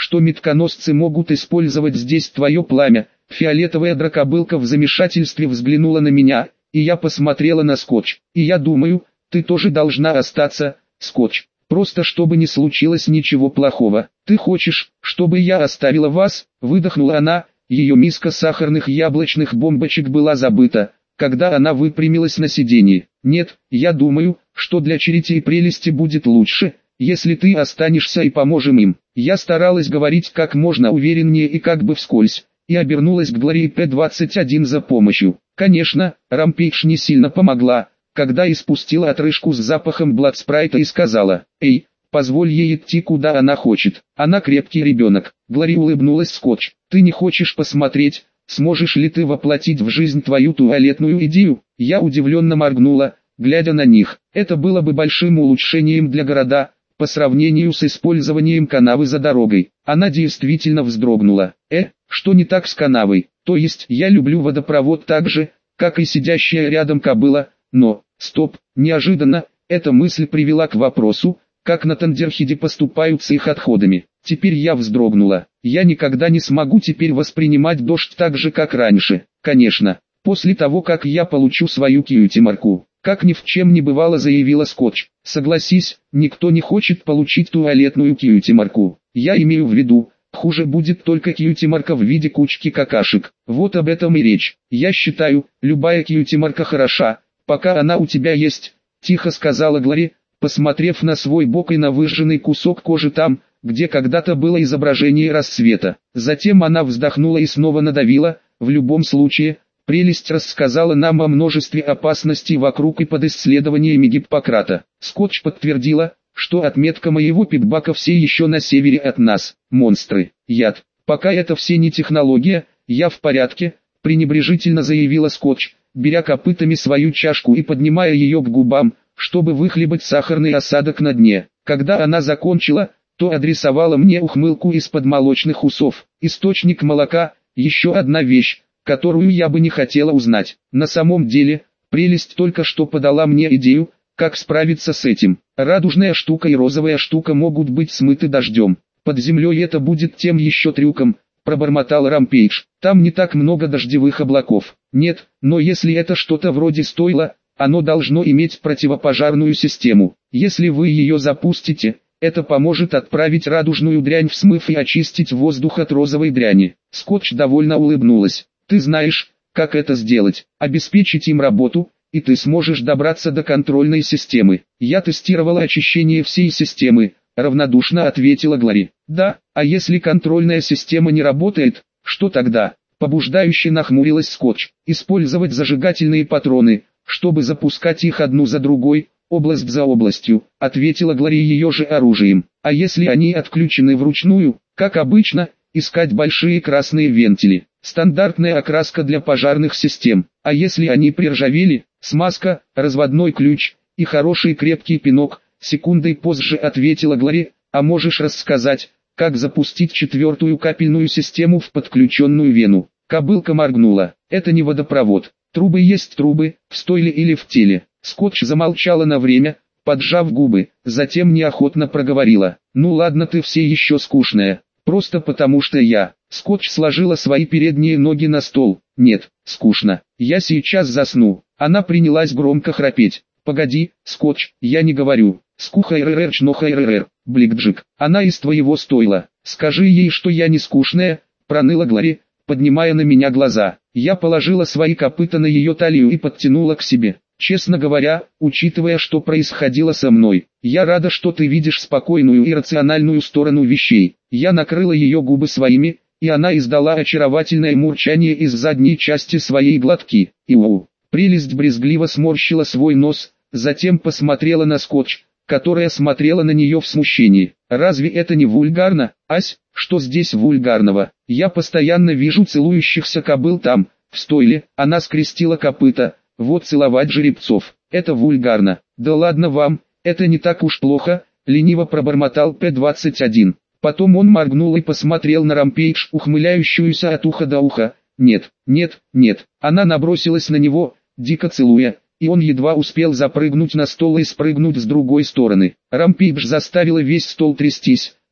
что метконосцы могут использовать здесь твое пламя. Фиолетовая дракобылка в замешательстве взглянула на меня, и я посмотрела на Скотч. И я думаю, ты тоже должна остаться, Скотч. Просто чтобы не случилось ничего плохого. Ты хочешь, чтобы я оставила вас? Выдохнула она. Ее миска сахарных яблочных бомбочек была забыта, когда она выпрямилась на сиденье. Нет, я думаю, что для Черити и Прелести будет лучше, если ты останешься и поможем им. Я старалась говорить как можно увереннее и как бы вскользь, и обернулась к Глории Пэ двадцать один за помощью. Конечно, Рампейдж не сильно помогла, когда испустила отрыжку с запахом Бладспрайта и сказала: «Эй, позволь ей идти куда она хочет, она крепкий ребенок». Глори улыбнулась Скотч. «Ты не хочешь посмотреть, сможешь ли ты воплотить в жизнь твою туалетную идею?» Я удивленно моргнула, глядя на них. Это было бы большим улучшением для города, по сравнению с использованием канавы за дорогой. Она действительно вздрогнула. «Э, что не так с канавой? То есть я люблю водопровод так же, как и сидящая рядом кобыла, но...» Стоп, неожиданно, эта мысль привела к вопросу, как на Тандерхиде поступают с их отходами. Теперь я вздрогнула. Я никогда не смогу теперь воспринимать дождь так же, как раньше. Конечно, после того, как я получу свою кьюти-марку. Как ни в чем не бывало, заявила Скотч. Согласись, никто не хочет получить туалетную кьюти-марку. Я имею в виду, хуже будет только кьюти-марка в виде кучки какашек. Вот об этом и речь. Я считаю, любая кьюти-марка хороша, пока она у тебя есть, тихо сказала Глори, посмотрев на свой бок и на выжженный кусок кожи там, где когда-то было изображение рассвета. Затем она вздохнула и снова надавила. В любом случае, Прелесть рассказала нам о множестве опасностей вокруг и под исследованиями Гиппократа. Скотч подтвердила, что отметка моего питбака все еще на севере от нас. Монстры, яд. Пока это все не технология, я в порядке, пренебрежительно заявила Скотч, беря копытами свою чашку и поднимая ее к губам, чтобы выхлебать сахарный осадок на дне. Когда она закончила, то адресовала мне ухмылку из-под молочных усов. Источник молока – еще одна вещь, которую я бы не хотела узнать. На самом деле, Прелесть только что подала мне идею, как справиться с этим. Радужная штука и розовая штука могут быть смыты дождем. Под землей это будет тем еще трюком, пробормотал Рампейдж. Там не так много дождевых облаков. Нет, но если это что-то вроде стойла, оно должно иметь противопожарную систему. Если вы ее запустите, это поможет отправить радужную дрянь в смыв и очистить воздух от розовой дряни. Скотч довольно улыбнулась. Ты знаешь, как это сделать. Обеспечить им работу, и ты сможешь добраться до контрольной системы. Я тестировала очищение всей системы, равнодушно ответила Глори. Да, а если контрольная система не работает, что тогда? Побуждающе нахмурилась Скотч. Использовать зажигательные патроны, чтобы запускать их одну за другой, область за областью, ответила Глори ее же оружием. А если они отключены вручную, как обычно, искать большие красные вентили. Стандартная окраска для пожарных систем. А если они приржавели, смазка, разводной ключ и хороший крепкий пинок, секундой позже ответила Глори. А можешь рассказать, как запустить четвертую капельную систему в подключенную вену? Кобылка моргнула. Это не водопровод. Трубы есть трубы, в стойле или в теле. Скотч замолчала на время, поджав губы, затем неохотно проговорила. Ну ладно, ты все еще скучная. Просто потому что я. Скотч сложила свои передние ноги на стол. Нет, скучно. Я сейчас засну. Она принялась громко храпеть. Погоди, Скотч, я не говорю. Скухайррр чнохайррр, Бликджик. Она из твоего стойла. Скажи ей, что я не скучная, проныла Глори, поднимая на меня глаза. Я положила свои копыта на ее талию и подтянула к себе. Честно говоря, учитывая, что происходило со мной, я рада, что ты видишь спокойную и рациональную сторону вещей. Я накрыла ее губы своими, и она издала очаровательное мурчание из задней части своей глотки. Иу. Прелесть брезгливо сморщила свой нос, затем посмотрела на Скотч, которая смотрела на нее в смущении. Разве это не вульгарно, Ась? Что здесь вульгарного? Я постоянно вижу целующихся кобыл там, в стойле. Она скрестила копыта. Вот целовать жеребцов, это вульгарно. Да ладно вам, это не так уж плохо, лениво пробормотал Пэ двадцать один. Потом он моргнул и посмотрел на Рампейдж, ухмыляющуюся от уха до уха. Нет, нет, нет. Она набросилась на него, дико целуя, и он едва успел запрыгнуть на стол и спрыгнуть с другой стороны. Рампейдж заставила весь стол трястись,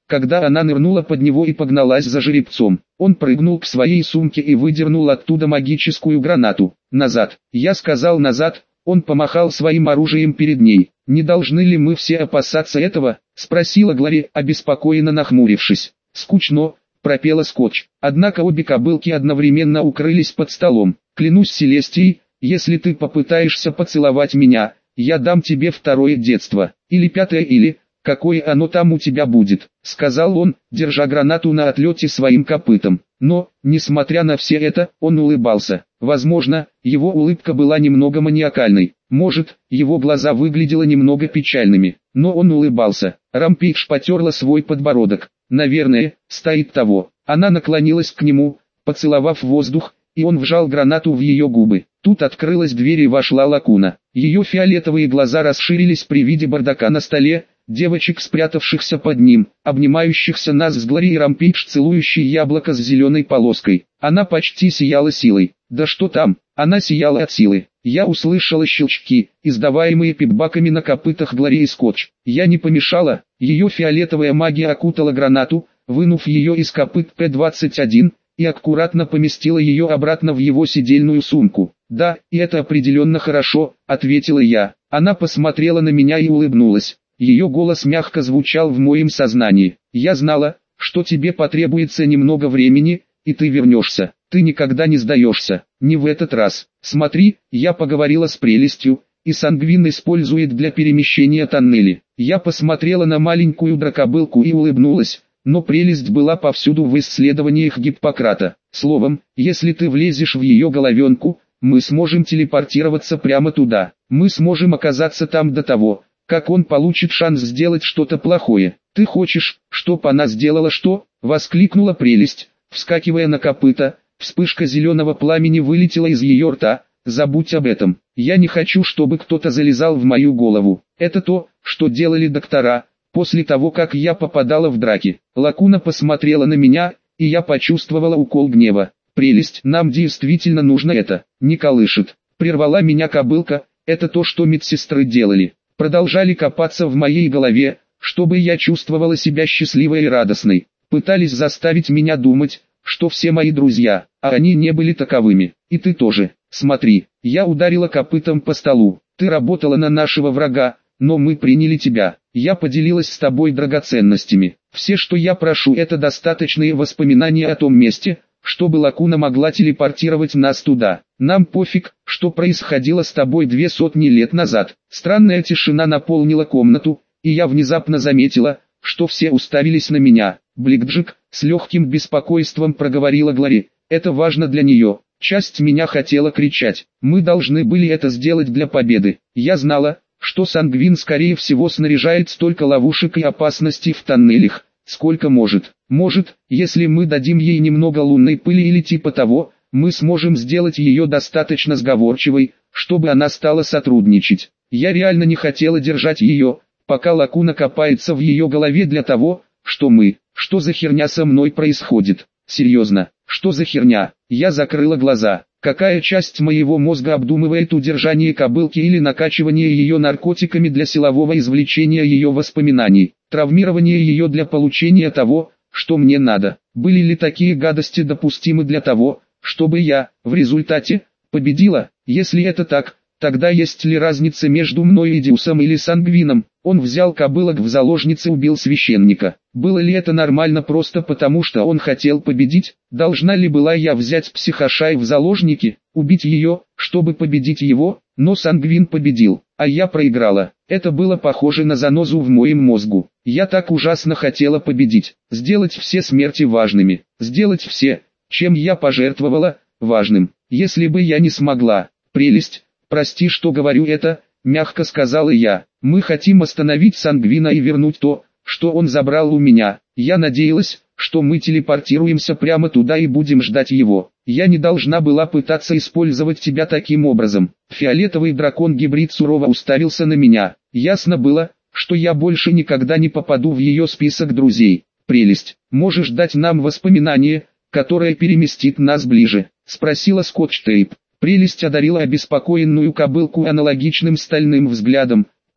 когда она нырнула под него и погналась за жеребцом. Он прыгнул к своей сумке и выдернул оттуда магическую гранату. «Назад!» Я сказал «назад», он помахал своим оружием перед ней. «Не должны ли мы все опасаться этого?» — спросила Глори, обеспокоенно нахмурившись. «Скучно», — пропела Скотч. Однако обе кобылки одновременно укрылись под столом. «Клянусь Селестией, если ты попытаешься поцеловать меня, я дам тебе второе детство, или пятое, или... какое оно там у тебя будет», — сказал он, держа гранату на отлете своим копытом. Но, несмотря на все это, он улыбался. Возможно, его улыбка была немного маниакальной. Может, его глаза выглядели немного печальными. Но он улыбался. Рампейдж потерла свой подбородок. «Наверное, стоит того». Она наклонилась к нему, поцеловав воздух, и он вжал гранату в ее губы. Тут открылась дверь и вошла Лакуна. Ее фиолетовые глаза расширились при виде бардака на столе, девочек, спрятавшихся под ним, обнимающихся нас с Глори и Рампейдж, целующий яблоко с зеленой полоской. Она почти сияла силой. Да что там, она сияла от силы. Я услышала щелчки, издаваемые пипбаками на копытах Глори и Скотч. Я не помешала, ее фиолетовая магия окутала гранату, вынув ее из копыт П двадцать один, и аккуратно поместила ее обратно в его сидельную сумку. «Да, и это определенно хорошо», — ответила я. Она посмотрела на меня и улыбнулась. Ее голос мягко звучал в моем сознании. «Я знала, что тебе потребуется немного времени, и ты вернешься. Ты никогда не сдаешься. Не в этот раз. Смотри, я поговорила с Прелестью, и Сангвин использует для перемещения тоннели». Я посмотрела на маленькую дракобылку и улыбнулась, но Прелесть была повсюду в исследованиях Гиппократа. Словом, если ты влезешь в ее головенку, мы сможем телепортироваться прямо туда. Мы сможем оказаться там до того, как он получит шанс сделать что-то плохое. «Ты хочешь, чтоб она сделала что?» — воскликнула Прелесть, вскакивая на копыта. Вспышка зеленого пламени вылетела из ее рта. «Забудь об этом. Я не хочу, чтобы кто-то залезал в мою голову. Это то, что делали доктора, после того, как я попадала в драки». Лакуна посмотрела на меня, и я почувствовала укол гнева. «Прелесть, нам действительно нужно это». «Не колышет», — прервала меня кобылка. «Это то, что медсестры делали. Продолжали копаться в моей голове, чтобы я чувствовала себя счастливой и радостной. Пытались заставить меня думать, что все мои друзья, а они не были таковыми. И ты тоже. Смотри». Я ударила копытом по столу. «Ты работала на нашего врага, но мы приняли тебя. Я поделилась с тобой драгоценностями. Все, что я прошу, это достаточные воспоминания о том месте, чтобы Лакуна могла телепортировать нас туда. Нам пофиг, что происходило с тобой две сотни лет назад». Странная тишина наполнила комнату, и я внезапно заметила, что все уставились на меня. «Бликджик», — с легким беспокойством проговорила Глори, — «это важно для нее». Часть меня хотела кричать. Мы должны были это сделать для победы. Я знала, что Сангвин скорее всего снаряжает столько ловушек и опасностей в тоннелях, сколько может. Может, если мы дадим ей немного лунной пыли или типа того, мы сможем сделать ее достаточно сговорчивой, чтобы она стала сотрудничать. Я реально не хотела держать ее, пока Лакуна копается в ее голове для того, что мы... Что за херня со мной происходит? Серьезно, что за херня? Я закрыла глаза. Какая часть моего мозга обдумывает удержание кобылки или накачивание ее наркотиками для силового извлечения ее воспоминаний, травмирование ее для получения того, что мне надо? Были ли такие гадости допустимы для того, чтобы я, в результате, победила? Если это так, тогда есть ли разница между мной и Диусом или Сангвином? Он взял кобылок в заложницы и убил священника. Было ли это нормально просто потому, что он хотел победить? Должна ли была я взять психошай в заложники, убить ее, чтобы победить его? Но Сангвин победил, а я проиграла. Это было похоже на занозу в моем мозгу. Я так ужасно хотела победить, сделать все смерти важными, сделать все, чем я пожертвовала, важным. Если бы я не смогла, Прелесть, прости, что говорю это, мягко сказала я. Мы хотим остановить Сангвина и вернуть то, что он забрал у меня. Я надеялась, что мы телепортируемся прямо туда и будем ждать его. Я не должна была пытаться использовать тебя таким образом. Фиолетовый дракон-гибрид сурово уставился на меня. Ясно было, что я больше никогда не попаду в ее список друзей. Прелесть, можешь дать нам воспоминание, которое переместит нас ближе? Спросила Скотч-Тейп. Прелесть одарила обеспокоенную кобылку аналогичным стальным взглядом.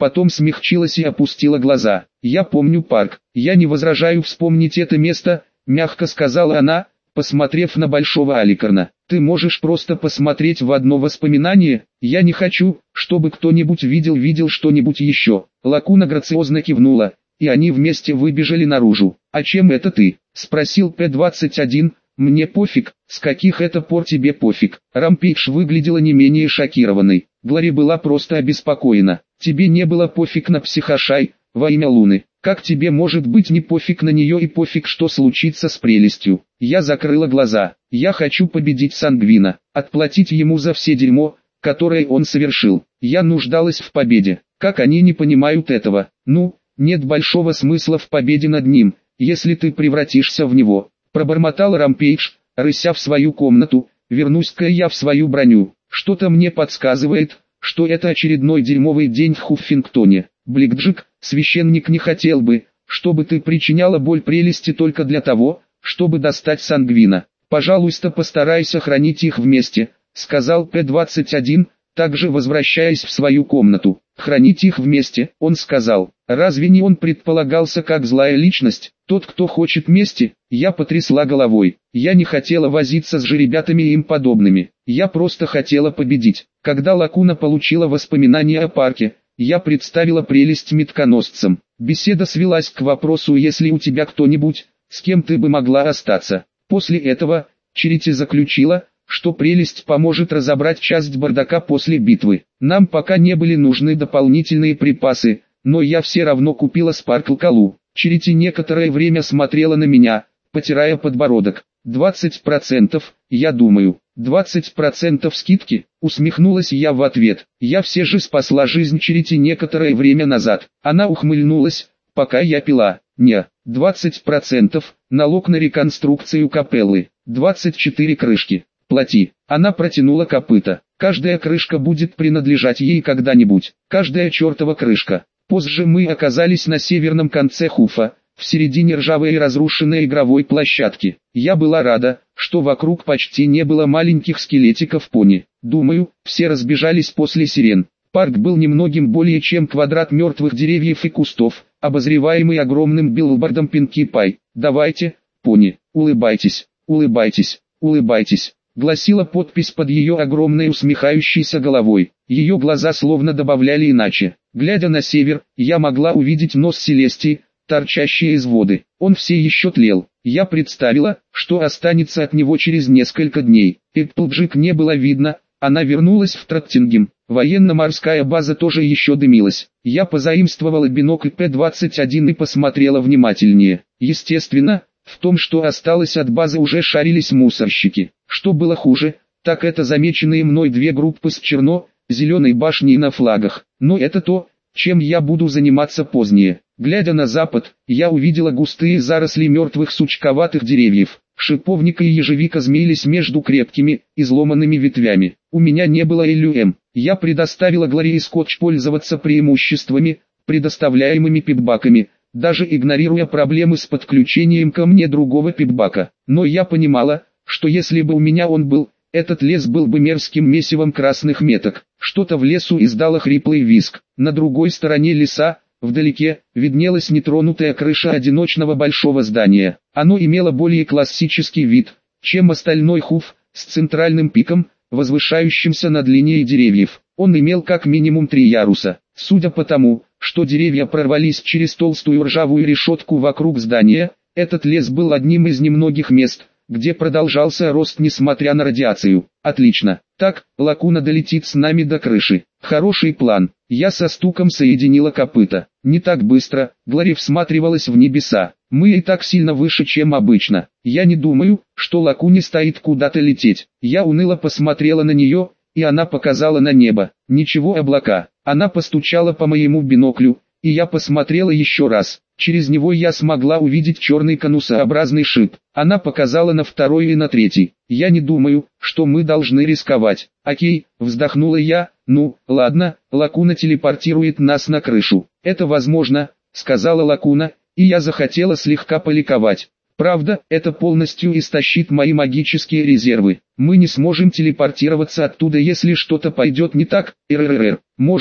потом смягчилась и опустила глаза. «Я помню парк. Я не возражаю вспомнить это место», — мягко сказала она, посмотрев на Большого Аликарна. «Ты можешь просто посмотреть в одно воспоминание, я не хочу, чтобы кто-нибудь видел видел что-нибудь еще». Лакуна грациозно кивнула, и они вместе выбежали наружу. «А чем это ты?» — спросил П двадцать один. «Мне пофиг, с каких это пор тебе пофиг?» Рампейдж выглядела не менее шокированной. Глори была просто обеспокоена. «Тебе не было пофиг на психошай, во имя Луны. Как тебе может быть не пофиг на нее и пофиг, что случится с прелестью?» Я закрыла глаза. «Я хочу победить Сангвина, отплатить ему за все дерьмо, которое он совершил. Я нуждалась в победе. Как они не понимают этого? Ну, нет большого смысла в победе над ним, если ты превратишься в него». Пробормотал Рампейдж, рыся в свою комнату. «Вернусь-ка я в свою броню. Что-то мне подсказывает, что это очередной дерьмовый день в Хуффингтоне. Бликджик, священник не хотел бы, чтобы ты причиняла боль прелести только для того, чтобы достать Сангвина. Пожалуйста, постарайся хранить их вместе», — сказал П двадцать один, также возвращаясь в свою комнату. «Хранить их вместе», — он сказал. «Разве не он предполагался как злая личность, тот, кто хочет мести?» Я потрясла головой. Я не хотела возиться с жеребятами и им подобными. Я просто хотела победить. Когда Лакуна получила воспоминания о парке, я представила прелесть метконосцам. Беседа свелась к вопросу, если у тебя кто-нибудь, с кем ты бы могла остаться. После этого, Черити заключила, что прелесть поможет разобрать часть бардака после битвы. Нам пока не были нужны дополнительные припасы, но я все равно купила спаркл-колу. Черити некоторое время смотрела на меня, потирая подбородок. «двадцать процентов, я думаю». «двадцать процентов скидки?» — усмехнулась я в ответ. «Я все же спасла жизнь Черити некоторое время назад». Она ухмыльнулась, пока я пила. «Не, двадцать процентов, налог на реконструкцию капеллы, двадцать четыре крышки. Плати». Она протянула копыта. «Каждая крышка будет принадлежать ей когда-нибудь. Каждая чертова крышка». Позже мы оказались на северном конце Хуфа, в середине ржавой и разрушенной игровой площадки. Я была рада, что вокруг почти не было маленьких скелетиков пони. Думаю, все разбежались после сирен. Парк был немногим более чем квадрат мертвых деревьев и кустов, обозреваемый огромным билбордом Пинки Пай. «Давайте, пони, улыбайтесь, улыбайтесь, улыбайтесь», гласила подпись под ее огромной усмехающейся головой. Ее глаза словно добавляли иначе. Глядя на север, я могла увидеть нос Селестии, торчащий из воды. Он все еще тлел. Я представила, что останется от него через несколько дней. Эпплджик не было видно, она вернулась в Траттингем. Военно-морская база тоже еще дымилась. Я позаимствовала бинокль П двадцать один и посмотрела внимательнее. Естественно, в том, что осталось от базы, уже шарились мусорщики. Что было хуже, так это замеченные мной две группы с черно-зеленой башней на флагах. Но это то, чем я буду заниматься позднее. Глядя на запад, я увидела густые заросли мертвых сучковатых деревьев. Шиповник и ежевика змеились между крепкими, изломанными ветвями. У меня не было иллюэм. Я предоставила Глории Скотч пользоваться преимуществами, предоставляемыми пипбаками, даже игнорируя проблемы с подключением ко мне другого пипбака. Но я понимала, что если бы у меня он был, этот лес был бы мерзким месивом красных меток. Что-то в лесу издало хриплый визг. На другой стороне леса, вдалеке, виднелась нетронутая крыша одиночного большого здания. Оно имело более классический вид, чем остальной Хуф, с центральным пиком, возвышающимся над линией деревьев. Он имел как минимум три яруса. Судя по тому, что деревья прорвались через толстую ржавую решетку вокруг здания, этот лес был одним из немногих мест, где продолжался рост несмотря на радиацию. Отлично. Так, Лакуна долетит с нами до крыши. Хороший план. Я со стуком соединила копыта. Не так быстро. Глори всматривалась в небеса. Мы и так сильно выше, чем обычно. Я не думаю, что Лакуне стоит куда-то лететь. Я уныло посмотрела на нее, и она показала на небо. Ничего, облака. Она постучала по моему биноклю, и я посмотрела еще раз. Через него я смогла увидеть черный конусообразный шип. Она показала на второй и на третий. Я не думаю, что мы должны рисковать. Окей, вздохнула я. Ну, ладно, Лакуна телепортирует нас на крышу. Это возможно, сказала Лакуна, и я захотела слегка поликовать. Правда, это полностью истощит мои магические резервы. Мы не сможем телепортироваться оттуда, если что-то пойдет не так. РРР. Может,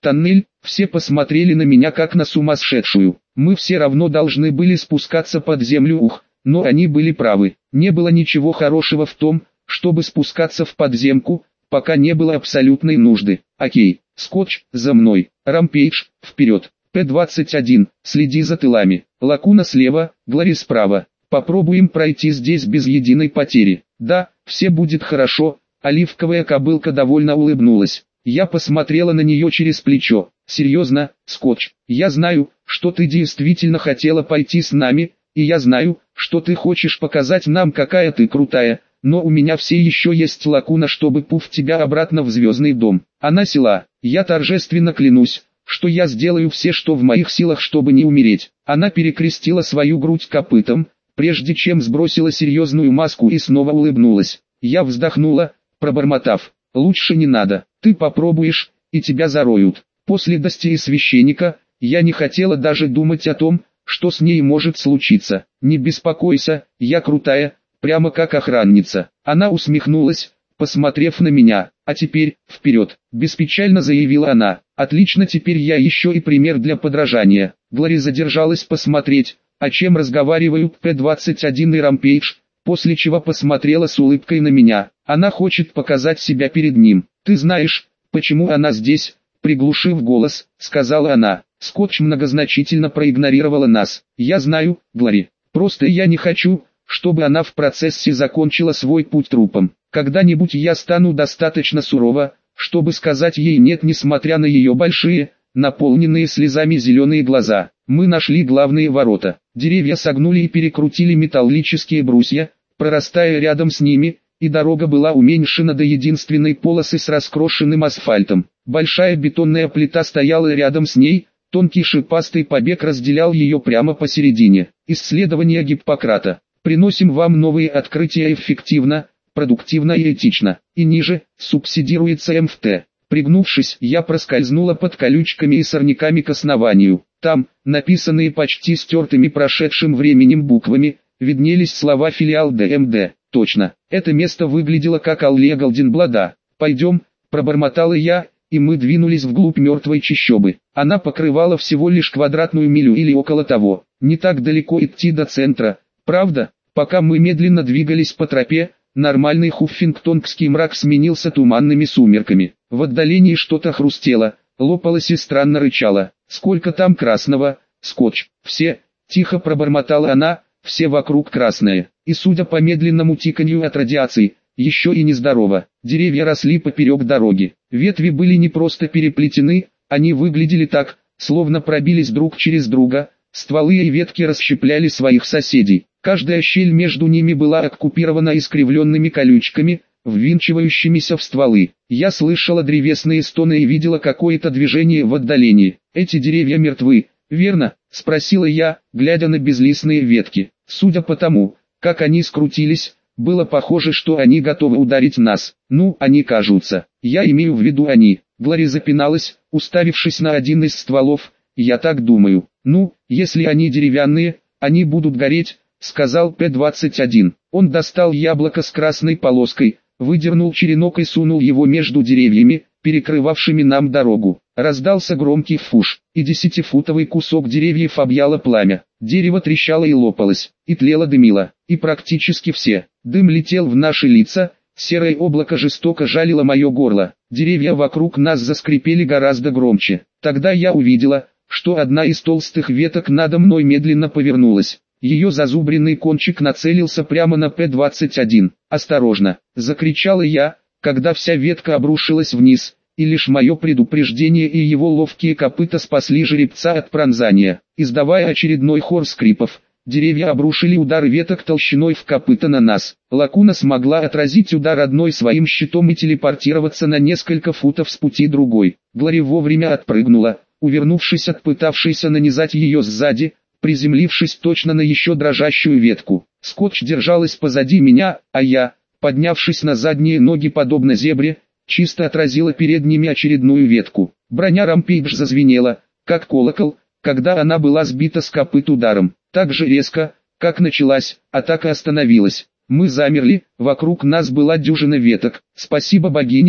Тоннель, все посмотрели на меня как на сумасшедшую. Мы все равно должны были спускаться под землю, ух, но они были правы. Не было ничего хорошего в том, чтобы спускаться в подземку, пока не было абсолютной нужды. Окей, Скотч, за мной. Рампейдж, вперед. П двадцать один, следи за тылами. Лакуна слева, Глори справа. Попробуем пройти здесь без единой потери. Да, все будет хорошо. Оливковая кобылка довольно улыбнулась. Я посмотрела на нее через плечо. Серьезно, Скотч, я знаю, что ты действительно хотела пойти с нами, и я знаю, что ты хочешь показать нам, какая ты крутая, но у меня все еще есть Лакуна, чтобы пуф тебя обратно в звездный дом. Она села. Я торжественно клянусь, что я сделаю все, что в моих силах, чтобы не умереть. Она перекрестила свою грудь копытом, прежде чем сбросила серьезную маску и снова улыбнулась. Я вздохнула, пробормотав: лучше не надо, ты попробуешь, и тебя зароют. После дости священника, я не хотела даже думать о том, что с ней может случиться. Не беспокойся, я крутая, прямо как охранница. Она усмехнулась, посмотрев на меня. А теперь, вперед, беспечально заявила она. Отлично, теперь я еще и пример для подражания. Глори задержалась посмотреть, о чем разговаривают П двадцать один и Рампейдж, после чего посмотрела с улыбкой на меня. Она хочет показать себя перед ним. Ты знаешь, почему она здесь? Приглушив голос, сказала она. Скотч многозначительно проигнорировала нас. Я знаю, Глори. Просто я не хочу, чтобы она в процессе закончила свой путь трупом. Когда-нибудь я стану достаточно сурова, чтобы сказать ей нет, несмотря на ее большие, наполненные слезами зеленые глаза. Мы нашли главные ворота. Деревья согнули и перекрутили металлические брусья, прорастая рядом с ними, и дорога была уменьшена до единственной полосы с раскрошенным асфальтом. Большая бетонная плита стояла рядом с ней, тонкий шипастый побег разделял ее прямо посередине. Исследование Гиппократа. Приносим вам новые открытия эффективно, продуктивно и этично. И ниже, субсидируется эм эф тэ. Пригнувшись, я проскользнула под колючками и сорняками к основанию. Там, написанные почти стертыми прошедшим временем буквами, виднелись слова «филиал дэ эм дэ». Точно, это место выглядело как Аллея Голденблада. «Пойдем», пробормотала я, и мы двинулись вглубь мертвой чащобы. Она покрывала всего лишь квадратную милю или около того. Не так далеко идти до центра, правда? Пока мы медленно двигались по тропе, нормальный хуффингтонгский мрак сменился туманными сумерками. В отдалении что-то хрустело, лопалось и странно рычало. «Сколько там красного, Скотч?» «Все», — тихо пробормотала она, — «все вокруг красное». И судя по медленному тиканью от радиации, еще и нездорово. Деревья росли поперек дороги. Ветви были не просто переплетены, они выглядели так, словно пробились друг через друга. Стволы и ветки расщепляли своих соседей. Каждая щель между ними была оккупирована искривленными колючками, ввинчивающимися в стволы. Я слышала древесные стоны и видела какое-то движение в отдалении. «Эти деревья мертвы, верно?» — спросила я, глядя на безлистные ветки. Судя по тому, как они скрутились, было похоже, что они готовы ударить нас. Ну, они кажутся. Я имею в виду они. Глори запиналась, уставившись на один из стволов. Я так думаю. Ну, если они деревянные, они будут гореть, сказал П двадцать один. Он достал яблоко с красной полоской, выдернул черенок и сунул его между деревьями, перекрывавшими нам дорогу. Раздался громкий фуш, и десятифутовый кусок деревьев объяло пламя. Дерево трещало и лопалось, и тлело дымило, и практически все. Дым летел в наши лица, серое облако жестоко жалило мое горло. Деревья вокруг нас заскрипели гораздо громче. Тогда я увидела, что одна из толстых веток надо мной медленно повернулась. Ее зазубренный кончик нацелился прямо на П двадцать один. «Осторожно!» — закричала я, когда вся ветка обрушилась вниз, и лишь мое предупреждение и его ловкие копыта спасли жеребца от пронзания. Издавая очередной хор скрипов, деревья обрушили удар веток толщиной в копыта на нас. Лакуна смогла отразить удар одной своим щитом и телепортироваться на несколько футов с пути другой. Глори вовремя отпрыгнула, увернувшись от пытавшейся нанизать ее сзади, приземлившись точно на еще дрожащую ветку. Скотч держалась позади меня, а я, поднявшись на задние ноги подобно зебре, чисто отразила перед ними очередную ветку. Броня Рампейдж зазвенела, как колокол, когда она была сбита с копыт ударом. Так же резко, как началась, атака остановилась. Мы замерли, вокруг нас была дюжина веток. Спасибо богиням,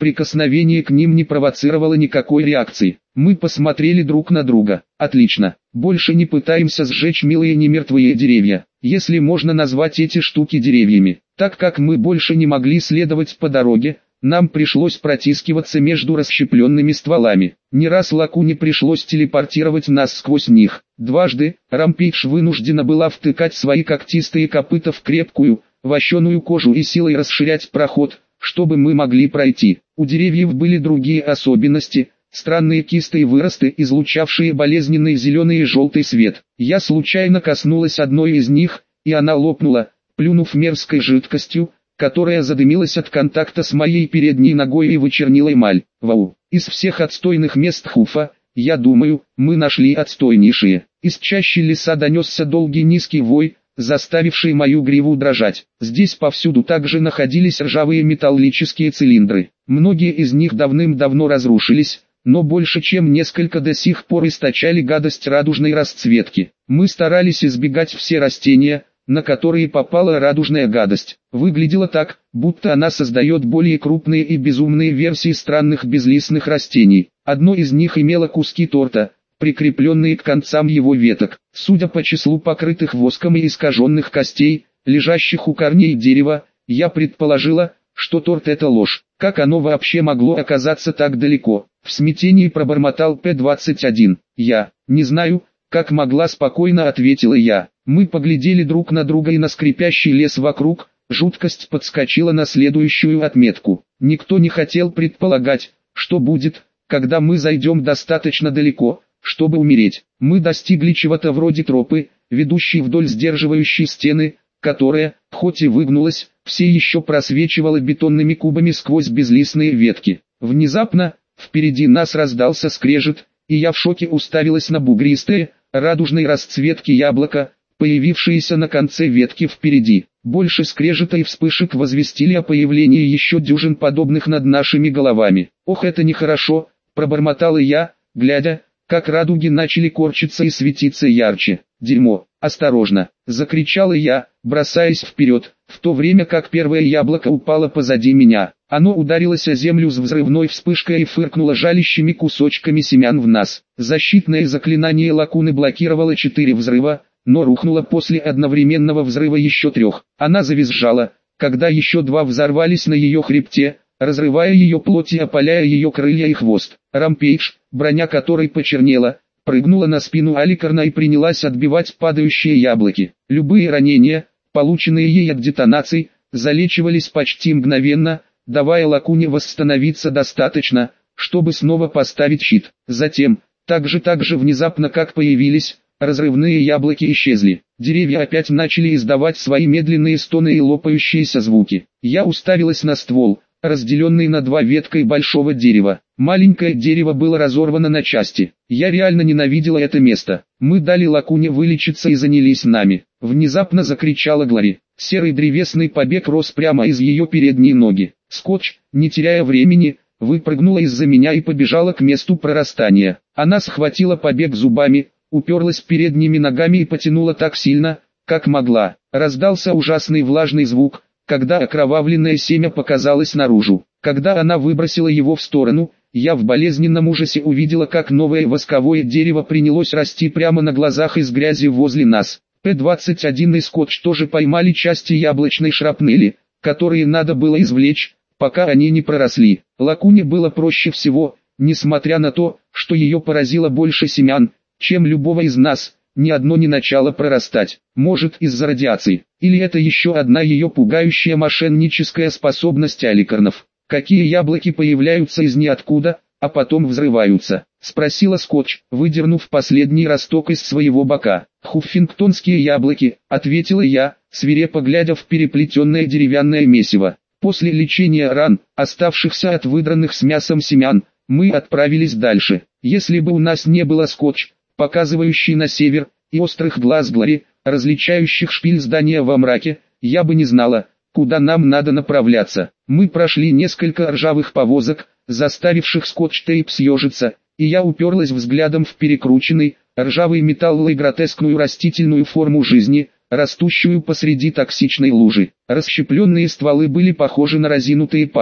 Прикосновение к ним не провоцировало никакой реакции. Мы посмотрели друг на друга. Отлично. Больше не пытаемся сжечь милые немертвые деревья, если можно назвать эти штуки деревьями. Так как мы больше не могли следовать по дороге, нам пришлось протискиваться между расщепленными стволами. Не раз Лакуне пришлось телепортировать нас сквозь них. Дважды Рампейдж вынуждена была втыкать свои когтистые копыта в крепкую, вощеную кожу и силой расширять проход, чтобы мы могли пройти. У деревьев были другие особенности, странные кистые выросты, излучавшие болезненный зеленый и желтый свет. Я случайно коснулась одной из них, и она лопнула, плюнув мерзкой жидкостью, которая задымилась от контакта с моей передней ногой и вычернила эмаль. Вау! Из всех отстойных мест Хуфа, я думаю, мы нашли отстойнейшие. Из чащи леса донесся долгий низкий вой, заставивший мою гриву дрожать. Здесь повсюду также находились ржавые металлические цилиндры. Многие из них давным-давно разрушились, но больше чем несколько до сих пор источали гадость радужной расцветки. Мы старались избегать все растения, на которые попала радужная гадость. Выглядело так, будто она создает более крупные и безумные версии странных безлистных растений. Одно из них имело куски торта, прикрепленные к концам его веток. Судя по числу покрытых воском и искаженных костей, лежащих у корней дерева, я предположила, что торт это ложь. Как оно вообще могло оказаться так далеко? В смятении пробормотал П двадцать один. Я не знаю, как могла, спокойно ответила я. Мы поглядели друг на друга и на скрипящий лес вокруг. Жуткость подскочила на следующую отметку. Никто не хотел предполагать, что будет, когда мы зайдем достаточно далеко, чтобы умереть. Мы достигли чего-то вроде тропы, ведущей вдоль сдерживающей стены, которая, хоть и выгнулась, все еще просвечивала бетонными кубами сквозь безлистные ветки. Внезапно, впереди нас раздался скрежет, и я в шоке уставилась на бугристые, радужной расцветки яблоко, появившееся на конце ветки впереди. Больше скрежета и вспышек возвестили о появлении еще дюжин подобных над нашими головами. «Ох, это нехорошо», — пробормотала я, глядя, как радуги начали корчиться и светиться ярче. «Дерьмо! Осторожно!» — закричала я, бросаясь вперед, в то время как первое яблоко упало позади меня. Оно ударилось о землю с взрывной вспышкой и фыркнуло жалящими кусочками семян в нас. Защитное заклинание Лакуны блокировало четыре взрыва, но рухнуло после одновременного взрыва еще трех. Она завизжала, когда еще два взорвались на ее хребте, разрывая ее плоть и опаляя ее крылья и хвост. Рампейдж, броня которой почернела, прыгнула на спину Аликарна и принялась отбивать падающие яблоки. Любые ранения, полученные ей от детонаций, залечивались почти мгновенно, давая Лакуне восстановиться достаточно, чтобы снова поставить щит. Затем, так же так же внезапно как появились, разрывные яблоки исчезли. Деревья опять начали издавать свои медленные стоны и лопающиеся звуки. Я уставилась на ствол, разделенный на два веткой большого дерева. Маленькое дерево было разорвано на части. Я реально ненавидела это место. Мы дали Лакуне вылечиться и занялись нами. Внезапно закричала Глори. Серый древесный побег рос прямо из ее передней ноги. Скотч, не теряя времени, выпрыгнула из-за меня и побежала к месту прорастания. Она схватила побег зубами, уперлась передними ногами и потянула так сильно, как могла. Раздался ужасный влажный звук, когда окровавленное семя показалось наружу. Когда она выбросила его в сторону, я в болезненном ужасе увидела, как новое восковое дерево принялось расти прямо на глазах из грязи возле нас. П двадцать один и Скотч тоже поймали части яблочной шрапнели, которые надо было извлечь, пока они не проросли. Лакуне было проще всего, несмотря на то, что ее поразило больше семян, чем любого из нас. Ни одно не начало прорастать. Может, из-за радиации, или это еще одна ее пугающая мошенническая способность Аликарнов. «Какие яблоки появляются из ниоткуда, а потом взрываются?» — спросила Скотч, выдернув последний росток из своего бока. «Хуффингтонские яблоки», — ответила я, свирепо глядя в переплетенное деревянное месиво. После лечения ран, оставшихся от выдранных с мясом семян, мы отправились дальше. Если бы у нас не было Скотч, показывающий на север, и острых глаз Глори, различающих шпиль здания во мраке, я бы не знала, куда нам надо направляться. Мы прошли несколько ржавых повозок, заставивших Скотч-Тейп съежиться, и я уперлась взглядом в перекрученный, ржавый металл и гротескную растительную форму жизни, растущую посреди токсичной лужи. Расщепленные стволы были похожи на разинутые пасти.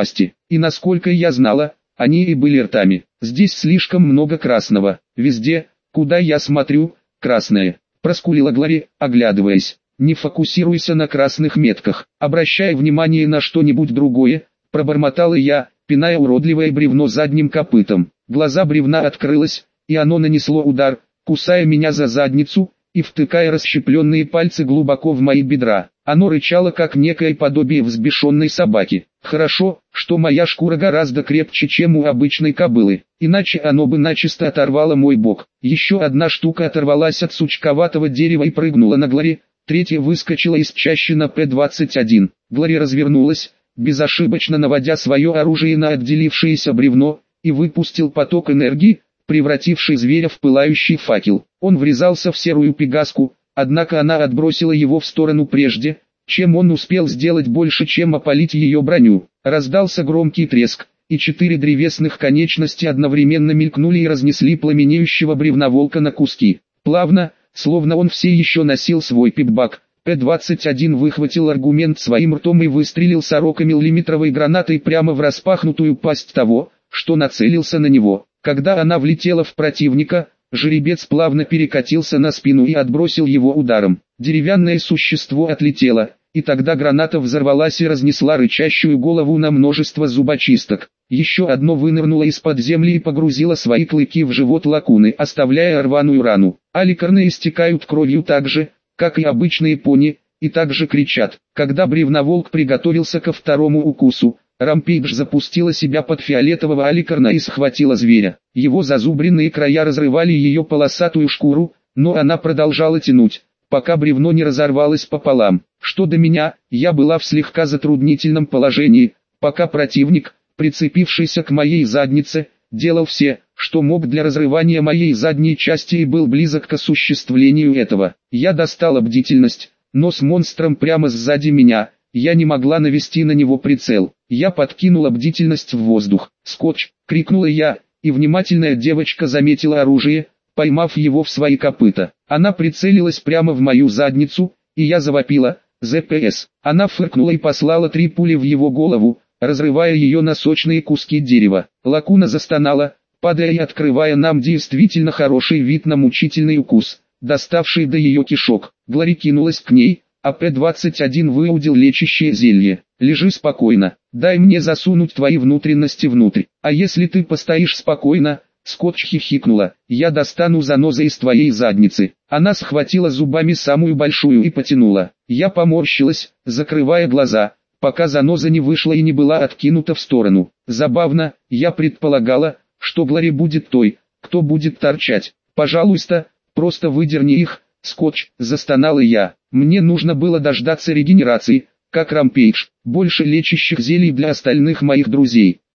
и насколько я знала, они и были ртами. Здесь слишком много красного, везде, куда я смотрю, красное. Проскулила Глори, оглядываясь. Не фокусируйся на красных метках, обращай внимание на что-нибудь другое, пробормотала я, пиная уродливое бревно задним копытом. Глаза бревна открылось, и оно нанесло удар, кусая меня за задницу и втыкая расщепленные пальцы глубоко в мои бедра. Оно рычало как некое подобие взбешенной собаки. Хорошо, что моя шкура гораздо крепче, чем у обычной кобылы, иначе оно бы начисто оторвало мой бок. Еще одна штука оторвалась от сучковатого дерева и прыгнула на Глори, третья выскочила из чащи на П двадцать один. Глори развернулась, безошибочно наводя свое оружие на отделившееся бревно, и выпустил поток энергии, превративший зверя в пылающий факел. Он врезался в серую пегаску, однако она отбросила его в сторону прежде, чем он успел сделать больше, чем опалить ее броню. Раздался громкий треск, и четыре древесных конечности одновременно мелькнули и разнесли пламенеющего бревноволка на куски. Плавно, словно он все еще носил свой пипбак, П двадцать один выхватил аргумент своим ртом и выстрелил сорокамиллиметровой гранатой прямо в распахнутую пасть того, что нацелился на него. Когда она влетела в противника, жеребец плавно перекатился на спину и отбросил его ударом. Деревянное существо отлетело, и тогда граната взорвалась и разнесла рычащую голову на множество зубочисток. Еще одно вынырнуло из-под земли и погрузило свои клыки в живот лакуны, оставляя рваную рану. Аликарны истекают кровью так же, как и обычные пони, и также кричат. Когда бревноволк приготовился ко второму укусу, Рампейдж запустила себя под фиолетового аликарна и схватила зверя. Его зазубренные края разрывали ее полосатую шкуру, но она продолжала тянуть, пока бревно не разорвалось пополам. Что до меня, я была в слегка затруднительном положении, пока противник, прицепившийся к моей заднице, делал все, что мог для разрывания моей задней части и был близок к осуществлению этого. Я достала бдительность, но с монстром прямо сзади меня, я не могла навести на него прицел. Я подкинула бдительность в воздух. «Скотч!» — крикнула я, и внимательная девочка заметила оружие, поймав его в свои копыта. Она прицелилась прямо в мою задницу, и я завопила «зэ пэ эс». Она фыркнула и послала три пули в его голову, разрывая ее на сочные куски дерева. Лакуна застонала, падая и открывая нам действительно хороший вид на мучительный укус, доставший до ее кишок. Глори кинулась к ней, а П двадцать один выудил лечащее зелье. «Лежи спокойно, дай мне засунуть твои внутренности внутрь. А если ты постоишь спокойно?» Скотч хихикнула. «Я достану занозы из твоей задницы». Она схватила зубами самую большую и потянула. Я поморщилась, закрывая глаза, пока заноза не вышла и не была откинута в сторону. Забавно, я предполагала, что Глори будет той, кто будет торчать. «Пожалуйста, просто выдерни их, Скотч», застонала я. Мне нужно было дождаться регенерации, как Рампейдж, больше лечащих зелий для остальных моих друзей.